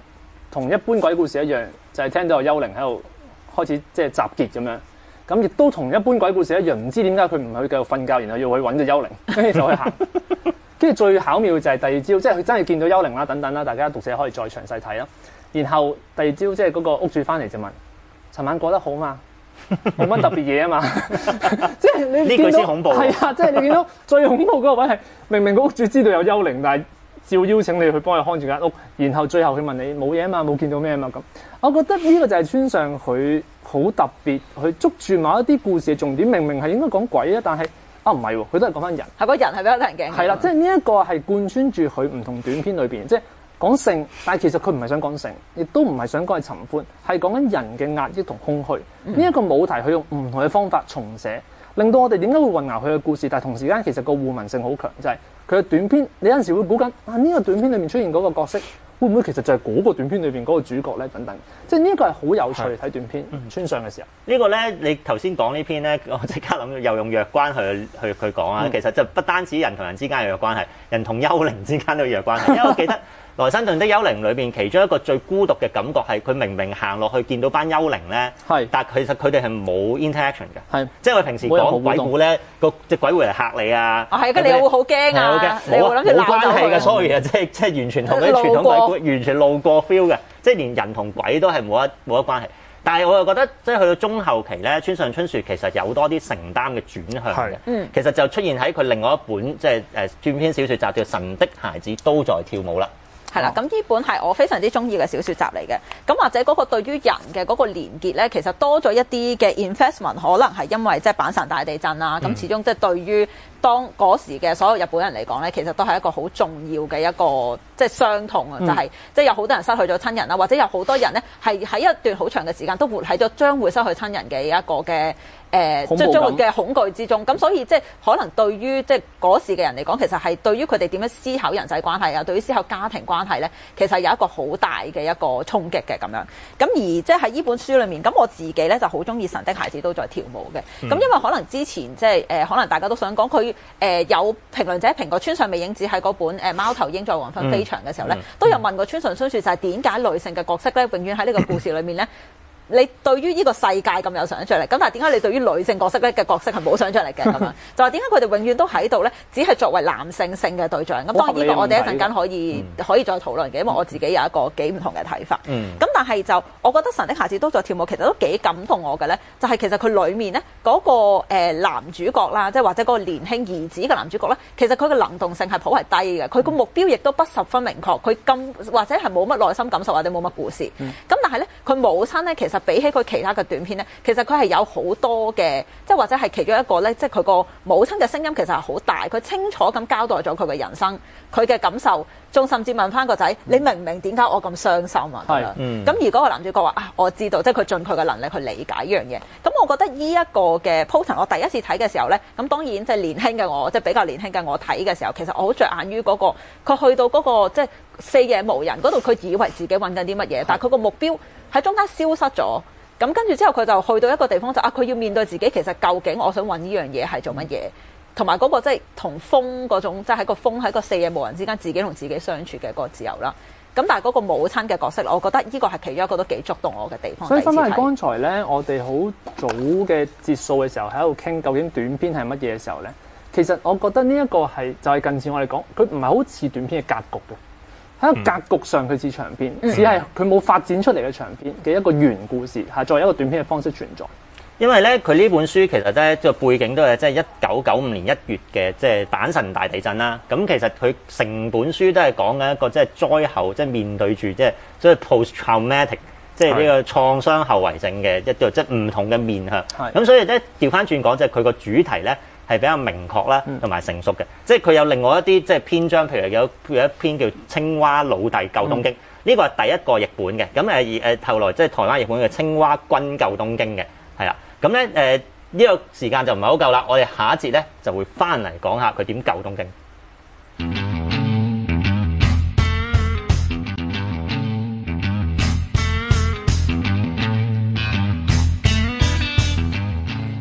同一般鬼故事一樣，就係、是、聽到有幽靈喺度開始即係集結咁樣。咁亦都同一般鬼故事一樣，唔知點解佢唔去繼續瞓覺，然後要去揾隻幽靈，跟住就去行。跟住最巧妙就係第二朝，即係佢真係見到幽靈啦，等等啦，大家讀者可以再詳細睇啦。然後第二朝即係嗰個屋主翻嚟就問：尋晚過得好嘛？冇乜特別嘢啊嘛。即係你見到係啊，即係你見到最恐怖嗰個位係明明個屋主知道有幽靈，但係照邀請你去幫佢看住間屋，然後最後佢問你冇嘢啊嘛，冇見到咩啊嘛咁。我覺得呢個就係村上佢好特別，佢捉住某一啲故事嘅重點，明明係應該講鬼啊，但係啊唔係喎，佢都係講翻人， 係個人係比較得人驚。 係啦，即係呢一個係貫穿住佢唔同短篇裏邊，即係講性，但係其實佢唔係想講性，亦都唔係想講係尋歡，係講緊人嘅壓抑同空虛。呢一、嗯、個母題佢用唔同嘅方法重寫，令到我哋點解會混淆佢嘅故事，但係同時間其實個互文性好強，就係佢嘅短篇，你有陣時會估緊啊呢、這個短篇裏面出現嗰個角色。會唔會其實就係嗰個短篇裏邊嗰個主角咧？等等，即係呢一個係好有趣睇短篇村上嘅時候。 呢個咧，你頭先講呢篇咧，我即刻諗又用弱關去去去講啊。嗯、其實就不單止人同人之間有弱關係，人同幽靈之間都有弱關係。因為我記得《萊辛頓的幽靈》裏邊其中一個最孤獨嘅感覺係佢明明行落去見到班幽靈咧，係，但係其實佢哋係冇 interaction 嘅，係，即係我平時講鬼故咧，個隻鬼會嚟嚇你啊， 啊係嘅，你又會好驚啊，你會諗住鬧冇關係嘅，所有嘢即係即係完全同啲傳統鬼故完全路過 feel 嘅，即係連人同鬼都係冇一冇一關係。但係我又覺得，即係去到中後期咧，村上春樹其實有多啲承擔嘅轉向嘅。嗯，其實就出現喺佢另外一本即係誒短篇小説集叫《神的孩子都在跳舞》啦。 係啦，咁呢本係我非常之中意嘅小説集嚟嘅。咁或者嗰個對於人嘅嗰個連結咧，其實多咗一啲嘅 investment，可能係因為即係阪神大地震啦。咁、嗯、始終即係對於當嗰時嘅所有日本人嚟講咧，其實都係一個好重要嘅一個即係傷痛啊！嗯、就係即係有好多人失去咗親人啦，或者有好多人咧係喺一段好長嘅時間都活喺咗將會失去親人嘅一個嘅。誒，即係將會嘅恐懼之中，咁所以即係可能對於即係嗰時嘅人嚟講，其實係對於佢哋點樣思考人際關係啊，對於思考家庭關係咧，其實有一個好大嘅一個衝擊嘅咁樣。咁而即係喺呢本書裏面，咁我自己咧就好中意《神的孩子都在跳舞》嘅。咁、嗯、因為可能之前即係誒，可能大家都想講佢誒有評論者評過村上美影子喺嗰本誒《貓頭鷹在黃昏飛翔》嘅時候咧，嗯嗯、都有問過村上春樹就係點解女性嘅角色咧，永遠喺呢個故事裏面咧。你對於呢個世界咁有想像力，咁但係點解你對於女性角色咧嘅角色係冇想像力嘅咁樣？就係點解佢哋永遠都喺度咧，只係作為男性性嘅對象？咁當然呢個我哋一陣間可以、嗯、可以再討論嘅，因為我自己有一個幾唔同嘅睇法。咁、嗯、但係就我覺得《神的孩子都在跳舞》其實都幾感動我嘅咧，就係、是、其實佢裡面咧嗰、那個、呃、男主角啦，即係或者嗰個年輕兒子嘅男主角咧，其實佢嘅能動性係頗為低嘅，佢個目標亦都不十分明確，佢咁或者係冇乜內心感受或者冇乜故事。咁、嗯、但係咧，佢母親咧其實比起佢其他嘅短片咧，其實佢係有好多嘅，即係或者係其中一個咧，即係佢個母親嘅聲音其實係好大，佢清楚咁交代咗佢嘅人生，佢嘅感受，仲甚至問翻個仔：你明唔明點解我咁傷心啊？咁樣，咁而嗰個男主角話：啊，我知道，即係佢盡佢嘅能力去理解呢樣嘢。咁我覺得呢一個嘅 pattern，我第一次睇嘅時候咧，咁當然即係年輕嘅我，即係比較年輕嘅我睇嘅時候，其實我好着眼於嗰個，佢去到嗰個即係四野無人嗰度，佢以為自己揾緊啲乜嘢，但係佢個目標喺中間消失咗。咁跟住之後，佢就去到一個地方就啊，佢要面對自己，其實究竟我想揾呢樣嘢係做乜嘢，同埋嗰個即係同風嗰種，即係喺個風喺個四野無人之間，自己同自己相處嘅嗰個自由啦。咁但係嗰個母親嘅角色，我覺得呢個係其中一個都幾觸動我嘅地方。 所以翻返去剛才咧，我哋好早嘅節數嘅時候喺度傾究竟短篇係乜嘢嘅時候咧，其實我覺得呢一個係就係、是、近似我哋講，佢唔係好似短篇嘅格局嘅。喺個格局上佢似長篇，嗯、只係佢冇發展出嚟嘅長篇嘅一個原故事，係作為一個短篇嘅方式存在。 因為咧，佢呢本書其實咧，個背景都係即係一九九五年一月嘅即係阪神大地震啦。咁其實佢成本書都係講緊一個即係災後，即係面對住即係即係 post-traumatic，即係呢個創傷後遺症嘅一個即係唔同嘅面向。咁所以咧調翻轉講，即係佢個主題咧，係比較明確啦，同埋成熟嘅，嗯、即係佢有另外一啲即係篇章，譬如有有一篇叫《青蛙老弟救東京》，呢個係第一個譯本嘅。咁誒誒後來即係台灣譯本嘅《青蛙君救東京》嘅，係啦。咁咧誒呢個時間就唔係好夠啦，我哋下一節咧就會翻嚟講下佢點救東京。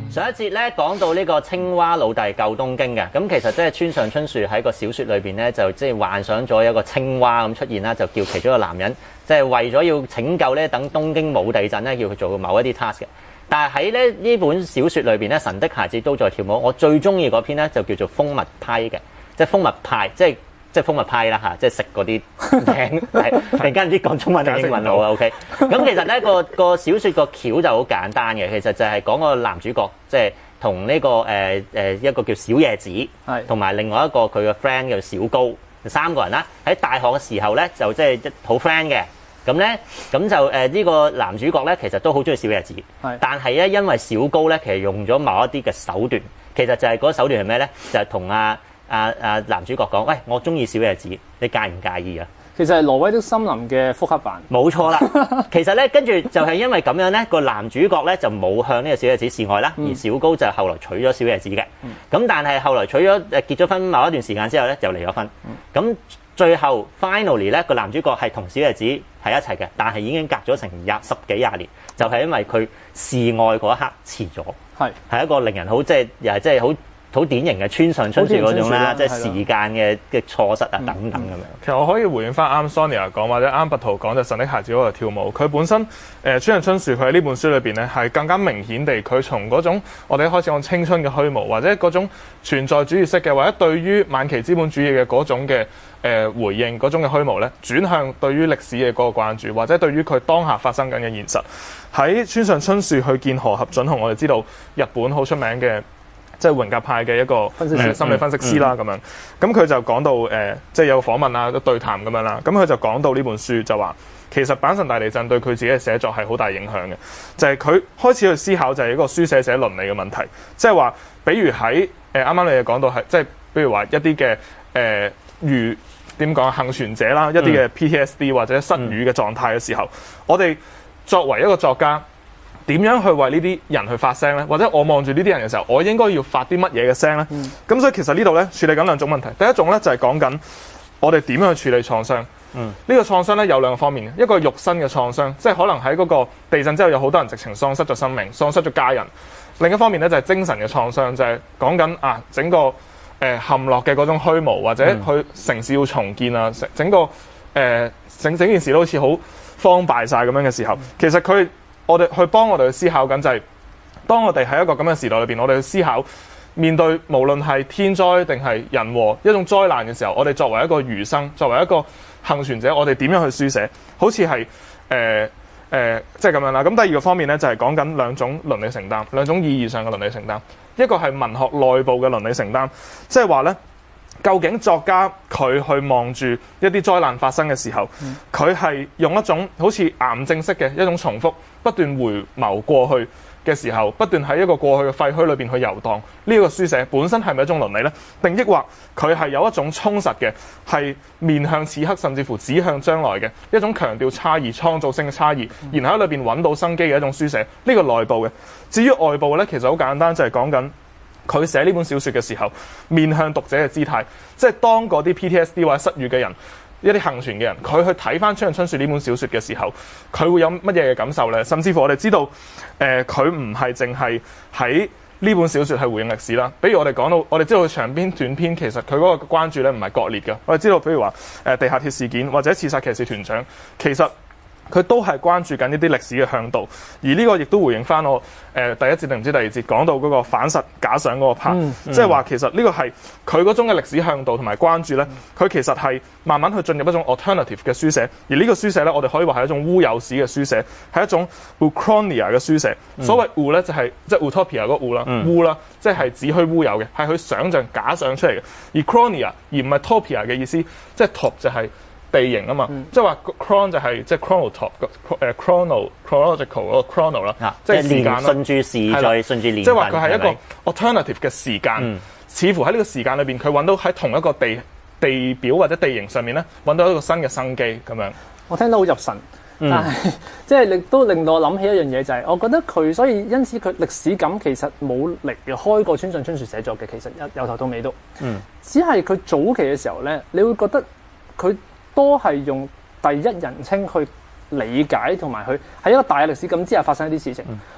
上一節咧講到呢個青蛙老弟救東京嘅，咁其實即係村上春樹喺個小説裏邊咧，就即係幻想咗一個青蛙咁出現啦，就叫其中一個男人，即係為咗要拯救咧，等東京冇地震咧，要佢做某一啲 task 嘅。但係喺咧呢本小説裏邊咧，《神的孩子都在跳舞》，我最中意嗰篇咧就叫做蜂蜜批嘅，即係蜂蜜派，即係。即係蜂蜜派啦嚇，即係食嗰啲名係突然間唔知講中文定英文好啊 OK。咁其實咧個個小説個橋就好簡單嘅，其實就係講個男主角即係同呢個誒誒、呃、一個叫小夜子，係同埋另外一個佢嘅 friend 叫小高，三個人啦喺大學嘅時候咧就即係一好 friend 嘅。咁咧咁就誒呢、呃這個男主角咧其實都好中意小夜子，係但係咧因為小高咧其實用咗某一啲嘅手段，其實就係嗰個手段係咩咧？就係同阿啊啊男主角講，喂，我中意小夜子，你介唔介意啊？ 其實係挪威的森林嘅複刻版。 冇錯啦。其實咧，跟住就係因為咁樣咧，個男主角咧就冇向呢個小夜子示愛啦，嗯、而小高就後來娶咗小夜子嘅。咁、嗯、但係後來娶咗誒結咗婚某一段時間之後咧，就離咗婚。咁、嗯、最後 finally 咧個男主角係同小夜子係一齊嘅，但係已經隔咗成廿十幾廿年，就係、是、因為佢示愛嗰一刻遲咗。係係一個令人好即係又係即係好。好典型嘅村上春樹嗰種啦，即係時間嘅嘅錯失啊等等咁樣。 其實我可以回應翻啱 Sonia 講或者啱拔圖講就神的孩子嗰個跳舞，佢本身誒、呃、村上春樹佢喺呢本書裏邊咧係更加明顯地佢從嗰種我哋一開始講青春嘅虛無或者嗰種存在主義式嘅或者對於晚期資本主義嘅嗰種嘅誒、呃、回應嗰種嘅虛無咧，轉向對於歷史嘅嗰個關注或者對於佢當下發生緊嘅現實。喺村上春樹去見河合隼雄，我哋知道日本好出名嘅。即係榮格派嘅一個誒、呃、心理分析師啦，咁、嗯、樣咁佢就講到誒、呃，即係有個訪問啊、對談咁樣啦。咁佢就講到呢本書就話，其實阪神大地震對佢自己嘅寫作係好大影響嘅，就係、是、佢開始去思考就係一個書寫寫倫理嘅問題，即係話，比如喺誒啱啱你哋講到係，即係比如話一啲嘅誒如點講幸存者啦，一啲嘅 P T S D 或者失語嘅狀態嘅時候，嗯、我哋作為一個作家。點樣去為呢啲人去發聲咧？或者我望住呢啲人嘅時候，我應該要發啲乜嘢嘅聲咧？咁、嗯、所以其實呢度咧處理緊兩種問題。第一種咧就係講緊我哋點樣去處理創傷。呢、嗯、個創傷咧有兩個方面，一個係肉身嘅創傷，即係可能喺嗰個地震之後有好多人直情喪失咗生命、喪失咗家人。另一方面咧就係精神嘅創傷，就係講緊啊整個誒、呃、陷落嘅嗰種虛無，或者佢城市要重建啊，整整個誒、呃、整整件事都好似好荒敗晒咁樣嘅時候，其實佢。我哋去幫我哋去思考緊就係、是，當我哋喺一個咁嘅時代裏邊，我哋去思考面對無論係天災定係人禍一種災難嘅時候，我哋作為一個餘生，作為一個幸存者，我哋點樣去書寫？好似係誒誒，即係咁樣啦。咁第二個方面咧，就係講緊兩種倫理承擔，兩種意義上嘅倫理承擔。一個係文學內部嘅倫理承擔，即係話咧。究竟作家佢去望住一啲災難發生嘅時候，佢係、嗯、用一種好似癌症式嘅一種重複，不斷回眸過去嘅時候，不斷喺一個過去嘅廢墟裏邊去遊蕩。呢、這個書寫本身係咪一種倫理呢？定抑或佢係有一種充實嘅，係面向此刻甚至乎指向將來嘅一種強調差異、創造性嘅差異，然後喺裏邊揾到生機嘅一種書寫。呢、這個內部嘅。至於外部呢，其實好簡單，就係講緊。佢寫呢本小説嘅時候，面向讀者嘅姿態，即係當嗰啲 P T S D 或者失語嘅人，一啲幸存嘅人，佢去睇翻村上春樹呢本小説嘅時候，佢會有乜嘢嘅感受呢？甚至乎我哋知道，誒佢唔係淨係喺呢本小説係回應歷史啦。比如我哋講到，我哋知道佢長篇短篇，其實佢嗰個關注咧唔係割裂嘅。我哋知道，比如話誒、呃、地下鐵事件或者刺殺騎士團長，其實。佢都係關注緊一啲歷史嘅向導，而呢個亦都回應翻我誒、呃、第一節定唔知第二節講到嗰個反實假想嗰個 part，即係話其實呢個係佢嗰種嘅歷史向導同埋關注咧，佢其實係慢慢去進入一種 alternative 嘅書寫，而呢個書寫咧，我哋可以話係一種烏有史嘅書寫，係一種 Uchronia 嘅書寫。嗯、所謂烏咧就係即係 Utopia 嗰個烏啦，烏啦即係子虛烏有嘅，係佢想像假想出嚟嘅，而 Chronia 而唔係 Topia 嘅意思，即係 top 就係、是。地形啊嘛，嗯、即係話 chron 就係即係 chronotop 誒 chrono chronological 嗰個 chrono 啦、啊，即係時間啦，順住時再順住年份，即係話佢係一個 alternative 嘅時間，嗯、似乎喺呢個時間裏邊，佢揾到喺同一個地地表或者地形上面咧，揾到一個新嘅生機咁樣。 我聽得好入神，嗯、但係即係亦都令到我諗起一樣嘢，就係、是、我覺得佢所以因此佢歷史感其實冇離開過村上春樹寫作嘅，其實由頭到尾都，嗯、只係佢早期嘅時候咧，你會覺得佢。都係用第一人稱去理解同埋去喺一個大嘅歷史感之下發生一啲事情，嗯、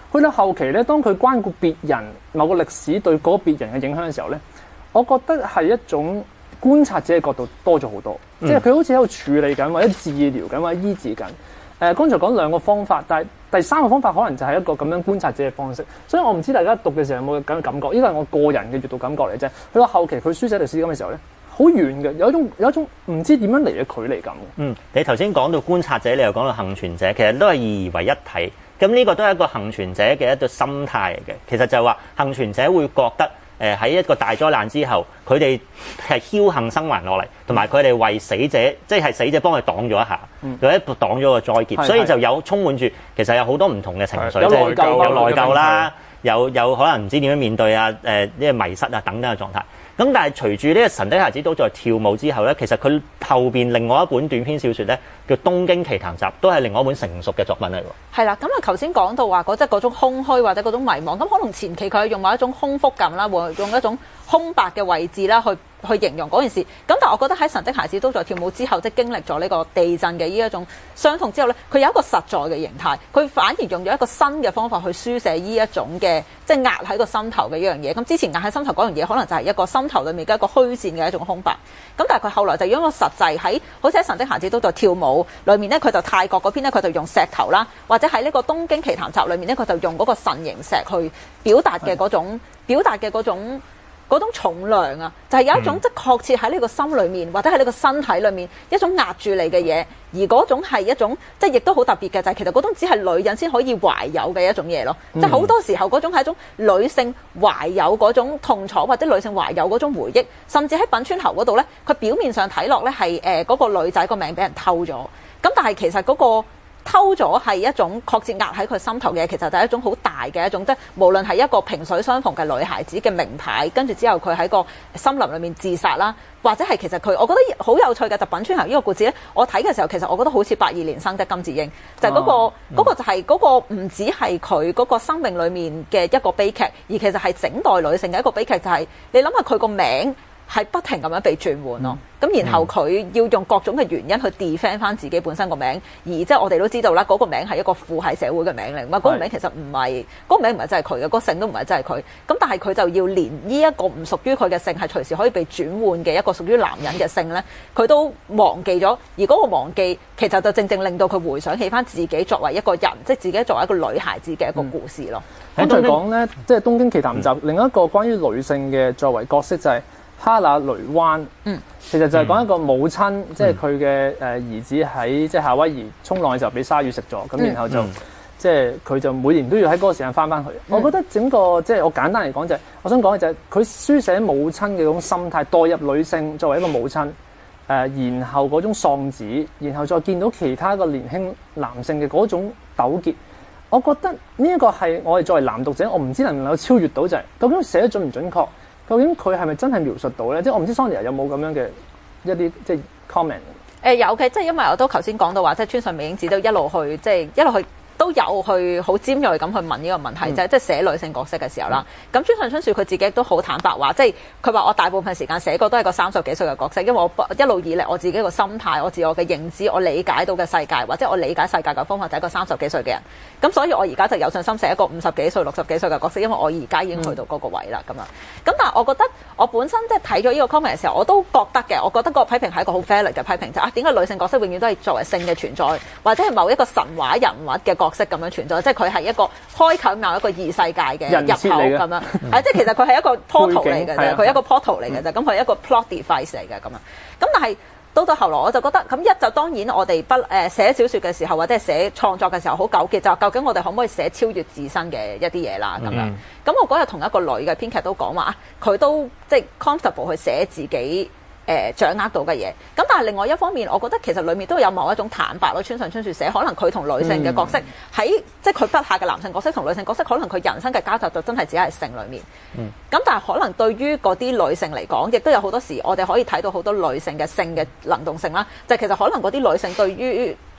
去到後期咧，當佢關顧別人某個歷史對嗰別人嘅影響嘅時候咧，我覺得係一種觀察者嘅角度多咗好多，嗯、即係佢好似喺度處理緊或者治療緊或者醫治緊。誒、呃，剛才講兩個方法，但係第三個方法可能就係一個咁樣觀察者嘅方式。所以我唔知大家讀嘅時候有冇咁嘅感覺，呢個係我個人嘅閱讀感覺嚟啫。去到後期佢書寫歷史咁嘅時候咧，好遠嘅，有一種有一種唔知點樣嚟嘅距離感。 嗯，你頭先講到觀察者，你又講到幸存者，其實都係二而為一體。咁呢個都係一個幸存者嘅一個心態嚟嘅。其實就係話幸存者會覺得誒喺、呃、一個大災難之後，佢哋係僥倖生還落嚟，同埋佢哋為死者，即係死者幫佢擋咗一下，或者擋咗個災劫，嗯、所以就有充滿住其實有好多唔同嘅情緒， 有內疚， 有內疚啦，有有可能唔知點樣面對啊，誒呢個迷失啊等等嘅狀態。咁但係隨住呢個神的孩子都在跳舞之後咧，其實佢後邊另外一本短篇小説咧叫《東京奇譚集》，都係另外一本成熟嘅作品嚟喎。 係啦，咁啊頭先講到話嗰即係嗰種空虛或者嗰種迷茫，咁可能前期佢係用某一種空腹感啦，會用一種空白嘅位置啦去去形容嗰件事。咁但係我覺得喺神的孩子都在跳舞之後，即係經歷咗呢個地震嘅呢一種傷痛之後咧，佢有一個實在嘅形態，佢反而用咗一個新嘅方法去書寫呢一種嘅即係壓喺個心頭嘅一樣嘢。咁之前壓喺心頭嗰樣嘢，可能就係一個心頭裏面嘅一個虛線嘅一種空白。咁但係佢後來就用一個實際喺，好似喺神的孩子都在跳舞裏面咧，佢就泰國嗰邊咧，佢就用石頭啦，或者喺呢個東京奇譚集裏面咧，佢就用嗰個神形石去表達嘅嗰種表達嘅嗰種。嗰種重量啊，就係、是、有一種、嗯、即係確切喺呢個心裏面，或者喺呢個身體裏面一種壓住你嘅嘢，而嗰種係一種即係亦都好特別嘅，就係、是、其實嗰種只係女人先可以懷有嘅一種嘢咯。嗯、即係好多時候嗰種係一種女性懷有嗰種痛楚，或者女性懷有嗰種回憶，甚至喺品川侯嗰度咧，佢表面上睇落咧係誒嗰個女仔個命俾人偷咗，咁但係其實嗰、那個。偷咗係一種確切壓喺佢心頭嘅，其實就係一種好大嘅一種，即係無論係一個萍水相逢嘅女孩子嘅名牌，跟住之後佢喺個森林裏面自殺啦，或者係其實佢，我覺得好有趣嘅就品川侯呢個故事咧，我睇嘅時候其實我覺得好似八二年生的金智英，就係、是、嗰、那個嗰、哦、個就係嗰個唔止係佢嗰個生命裏面嘅一個悲劇，而其實係整代女性嘅一個悲劇，就係、是、你諗下佢個名。係不停咁樣被轉換咯，咁、嗯、然後佢要用各種嘅原因去 defend 翻自己本身個名，而即係我哋都知道啦，嗰、那個名係一個父系社會嘅名嚟，咁啊嗰個名其實唔係，嗰、那個名唔係真係佢嘅，嗰、那個姓都唔係真係佢，咁但係佢就要連呢一個唔屬於佢嘅姓係隨時可以被轉換嘅一個屬於男人嘅姓咧，佢都忘記咗，而嗰個忘記其實就正正令到佢回想起翻自己作為一個人，即係自己作為一個女孩子嘅一個故事咯。 咁再講咧，即係《東京奇譚集》另一個關於女性嘅作為角色就係、是。哈娜雷灣，嗯，其實就係講一個母親，嗯、即係佢嘅誒兒子喺即係夏威夷沖浪嘅時候俾鯊魚食咗，咁、嗯、然後就、嗯、即係佢就每年都要喺嗰個時間翻翻去。嗯、我覺得整個即係我簡單嚟講就係、是，我想講嘅就係佢書寫母親嘅嗰種心態，代入女性作為一個母親，誒、呃，然後嗰種喪子，然後再見到其他個年輕男性嘅嗰種糾結，我覺得呢一個係我哋作為男讀者，我唔知能唔能夠超越到就係、是，究竟寫得準唔準確？究竟佢係咪真係描述到咧？即係我唔知 Sonia 有冇咁樣嘅一啲即係 comment？誒、 呃、有嘅，即係因為我都頭先講到話，即係村上美影子都一路去，即係一路去。都有去好尖鋭咁去問呢個問題，就係即係寫女性角色嘅時候啦。咁村上春樹佢自己都好坦白話，即係佢話我大部分時間寫過都係個三十幾歲嘅角色，因為我一路以嚟我自己個心態、我自我嘅認知、我理解到嘅世界，或者我理解世界嘅方法就係一個三十幾歲嘅人。咁所以我而家就有信心寫一個五十幾歲、六十幾歲嘅角色，因為我而家已經去到嗰個位啦。咁樣咁，但係我覺得我本身即係睇咗呢個 comment 嘅時候，我都覺得嘅，我覺得個批評係一個好 valid 嘅批評，就係啊點解女性角色永遠都係作為性嘅存在，或者係某一個神話人物嘅角色咁樣存在？即係佢係一個開啟某一個異世界嘅入口咁樣，係即係其實佢係一個 portal 嚟嘅啫，佢係一個 portal 嚟嘅啫，咁佢係一個 plot device 嚟嘅咁樣。咁但係到到後來我就覺得，咁一就當然我哋不誒寫小説嘅時候或者係寫創作嘅時候好糾結，就究竟我哋可唔可以寫超越自身嘅一啲嘢啦咁樣。咁我嗰日同一個女嘅編劇都講話啊，佢都即係 comfortable 去寫自己。誒、呃、掌握到嘅嘢，咁但係另外一方面，我覺得其實裡面都有某一種坦白咯。村上春樹寫，可能佢同女性嘅角色喺、嗯、即係佢筆下嘅男性角色同女性角色，可能佢人生嘅交集就真係只係性裡面。嗯，咁但係可能對於嗰啲女性嚟講，亦都有好多時，我哋可以睇到好多女性嘅性嘅能動性啦。就係、其實可能嗰啲女性對於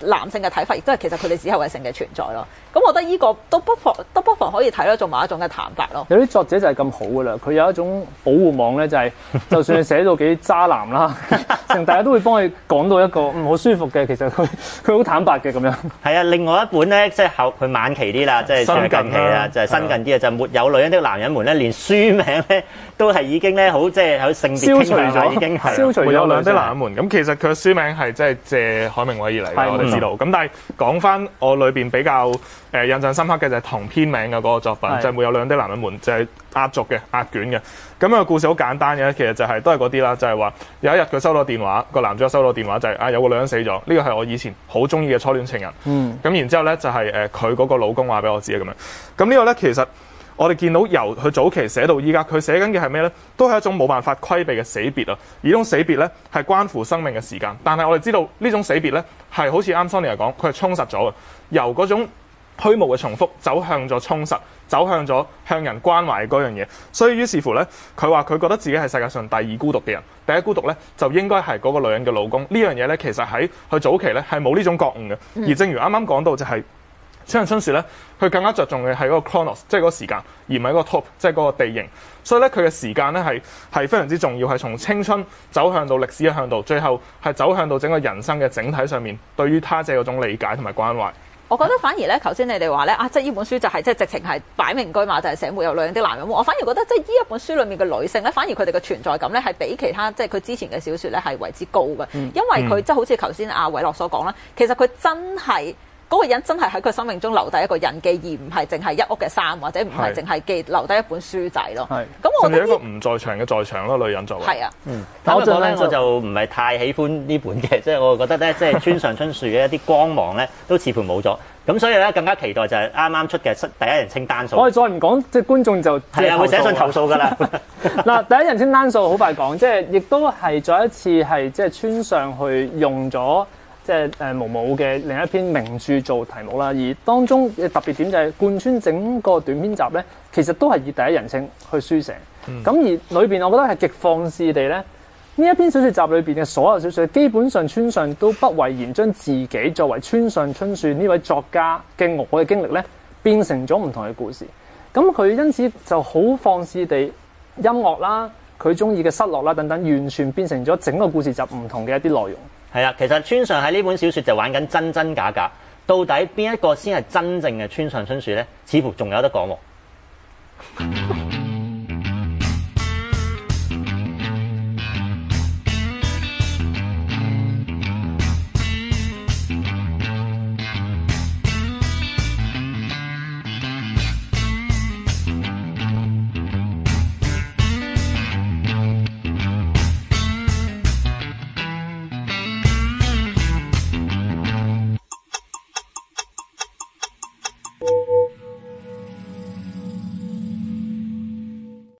男性嘅睇法，亦都係其實佢哋只係為性嘅存在咯。咁我覺得呢個都不妨都不妨可以睇咯，做某一種嘅坦白咯。 有啲作者就係咁好噶啦，佢有一種保護網咧，就係、是、就算你寫到幾渣男啦，成大家都會幫你講到一個唔好舒服嘅，其實佢佢好坦白嘅咁樣。 係啊，另外一本咧，即係後佢晚期啲啦，即係最近期啦，就係新近啲啊，就係、沒有女人的男人們咧，連書名咧都係已經咧好即係有性別傾向啦，已經係消除咗沒有女人的男人們。咁其實佢嘅書名係即係借海明威而嚟嘅，我哋知道。咁但係講翻我裏邊比較誒印象深刻嘅就係同篇名嘅嗰個作品，就係、是、沒有女人的男人們，就係、是、壓軸嘅壓卷嘅。咁、那個故事好簡單嘅，其實就係、是、都係嗰啲啦，就係、是、話有一日佢收到電話，個男主角收到電話就係、是、啊有個女人死咗，呢個係我以前好中意嘅初戀情人。嗯。咁然之後咧就係誒佢嗰個老公話俾我知咁樣。咁呢個咧其實我哋見到由佢早期寫到依家，佢寫緊嘅係咩咧？都係一種冇辦法規避嘅死別啊！而呢種死別咧係關乎生命嘅時間，但係我哋知道呢種死別咧係好似啱 Sonia 講，佢係充實咗嘅，由嗰種虛無嘅重複走向咗充實，走向咗向人關懷嗰樣嘢。所以於是乎咧，佢話佢覺得自己係世界上第二孤獨嘅人，第一孤獨咧就應該係嗰個女人嘅老公。呢樣嘢咧其實喺佢早期咧係冇呢種覺悟嘅。而正如啱啱講到就係、是。村上春樹咧，佢更加着重嘅係嗰個 chronos，即係嗰個時間，而唔係嗰個 top，即係嗰個地形。所以咧，佢嘅時間咧係係非常之重要，係從青春走向到歷史嘅向度，最後係走向到整個人生嘅整體上面，對於他者嗰種理解同埋關懷。 我覺得反而咧，頭先你哋話咧啊，即係呢本書就係、是、即係直情係擺明居馬，就係寫沒有女人的男人。我反而覺得即係呢一本書裡面嘅女性咧，反而佢哋嘅存在感咧係比其他即係佢之前嘅小説咧係為之高嘅，嗯、因為佢、嗯、即係好似頭先阿偉樂所講啦，其實佢真係。嗰個人真係喺佢生命中留低一個印記，而唔係淨係一屋嘅衫，或者唔係淨係記留低一本書仔咯。係，咁我覺得一個唔在場嘅在場咯，女人作為。 係啊， 嗯。但我覺得我就唔係太喜歡呢本嘅，即係我覺得咧，即係村上春樹嘅一啲光芒咧，都似乎冇咗。咁所以咧，更加期待就係啱啱出嘅第一人稱單數。 我哋再唔講，即係觀眾就係啊，會寫信投訴㗎啦。 嗱，第一人稱單數好快講，即係亦都係再一次係即係村上去用咗。即係誒毛姆嘅另一篇名著做題目啦，而當中嘅特別點就係貫穿整個短篇集咧，其實都係以第一人稱去書寫。咁、嗯、而裏邊我覺得係極放肆地咧，呢一篇小説集裏邊嘅所有小説，基本上村上都不諱言將自己作為村上春樹呢位作家嘅我嘅經歷咧，變成咗唔同嘅故事。咁佢因此就好放肆地音樂啦，佢中意嘅失落啦等等，完全變成咗整個故事集唔同嘅一啲內容。 係啊，其實村上喺呢本小説就玩緊真真假假，到底邊一個先係真正嘅村上春樹咧？似乎仲有得講喎。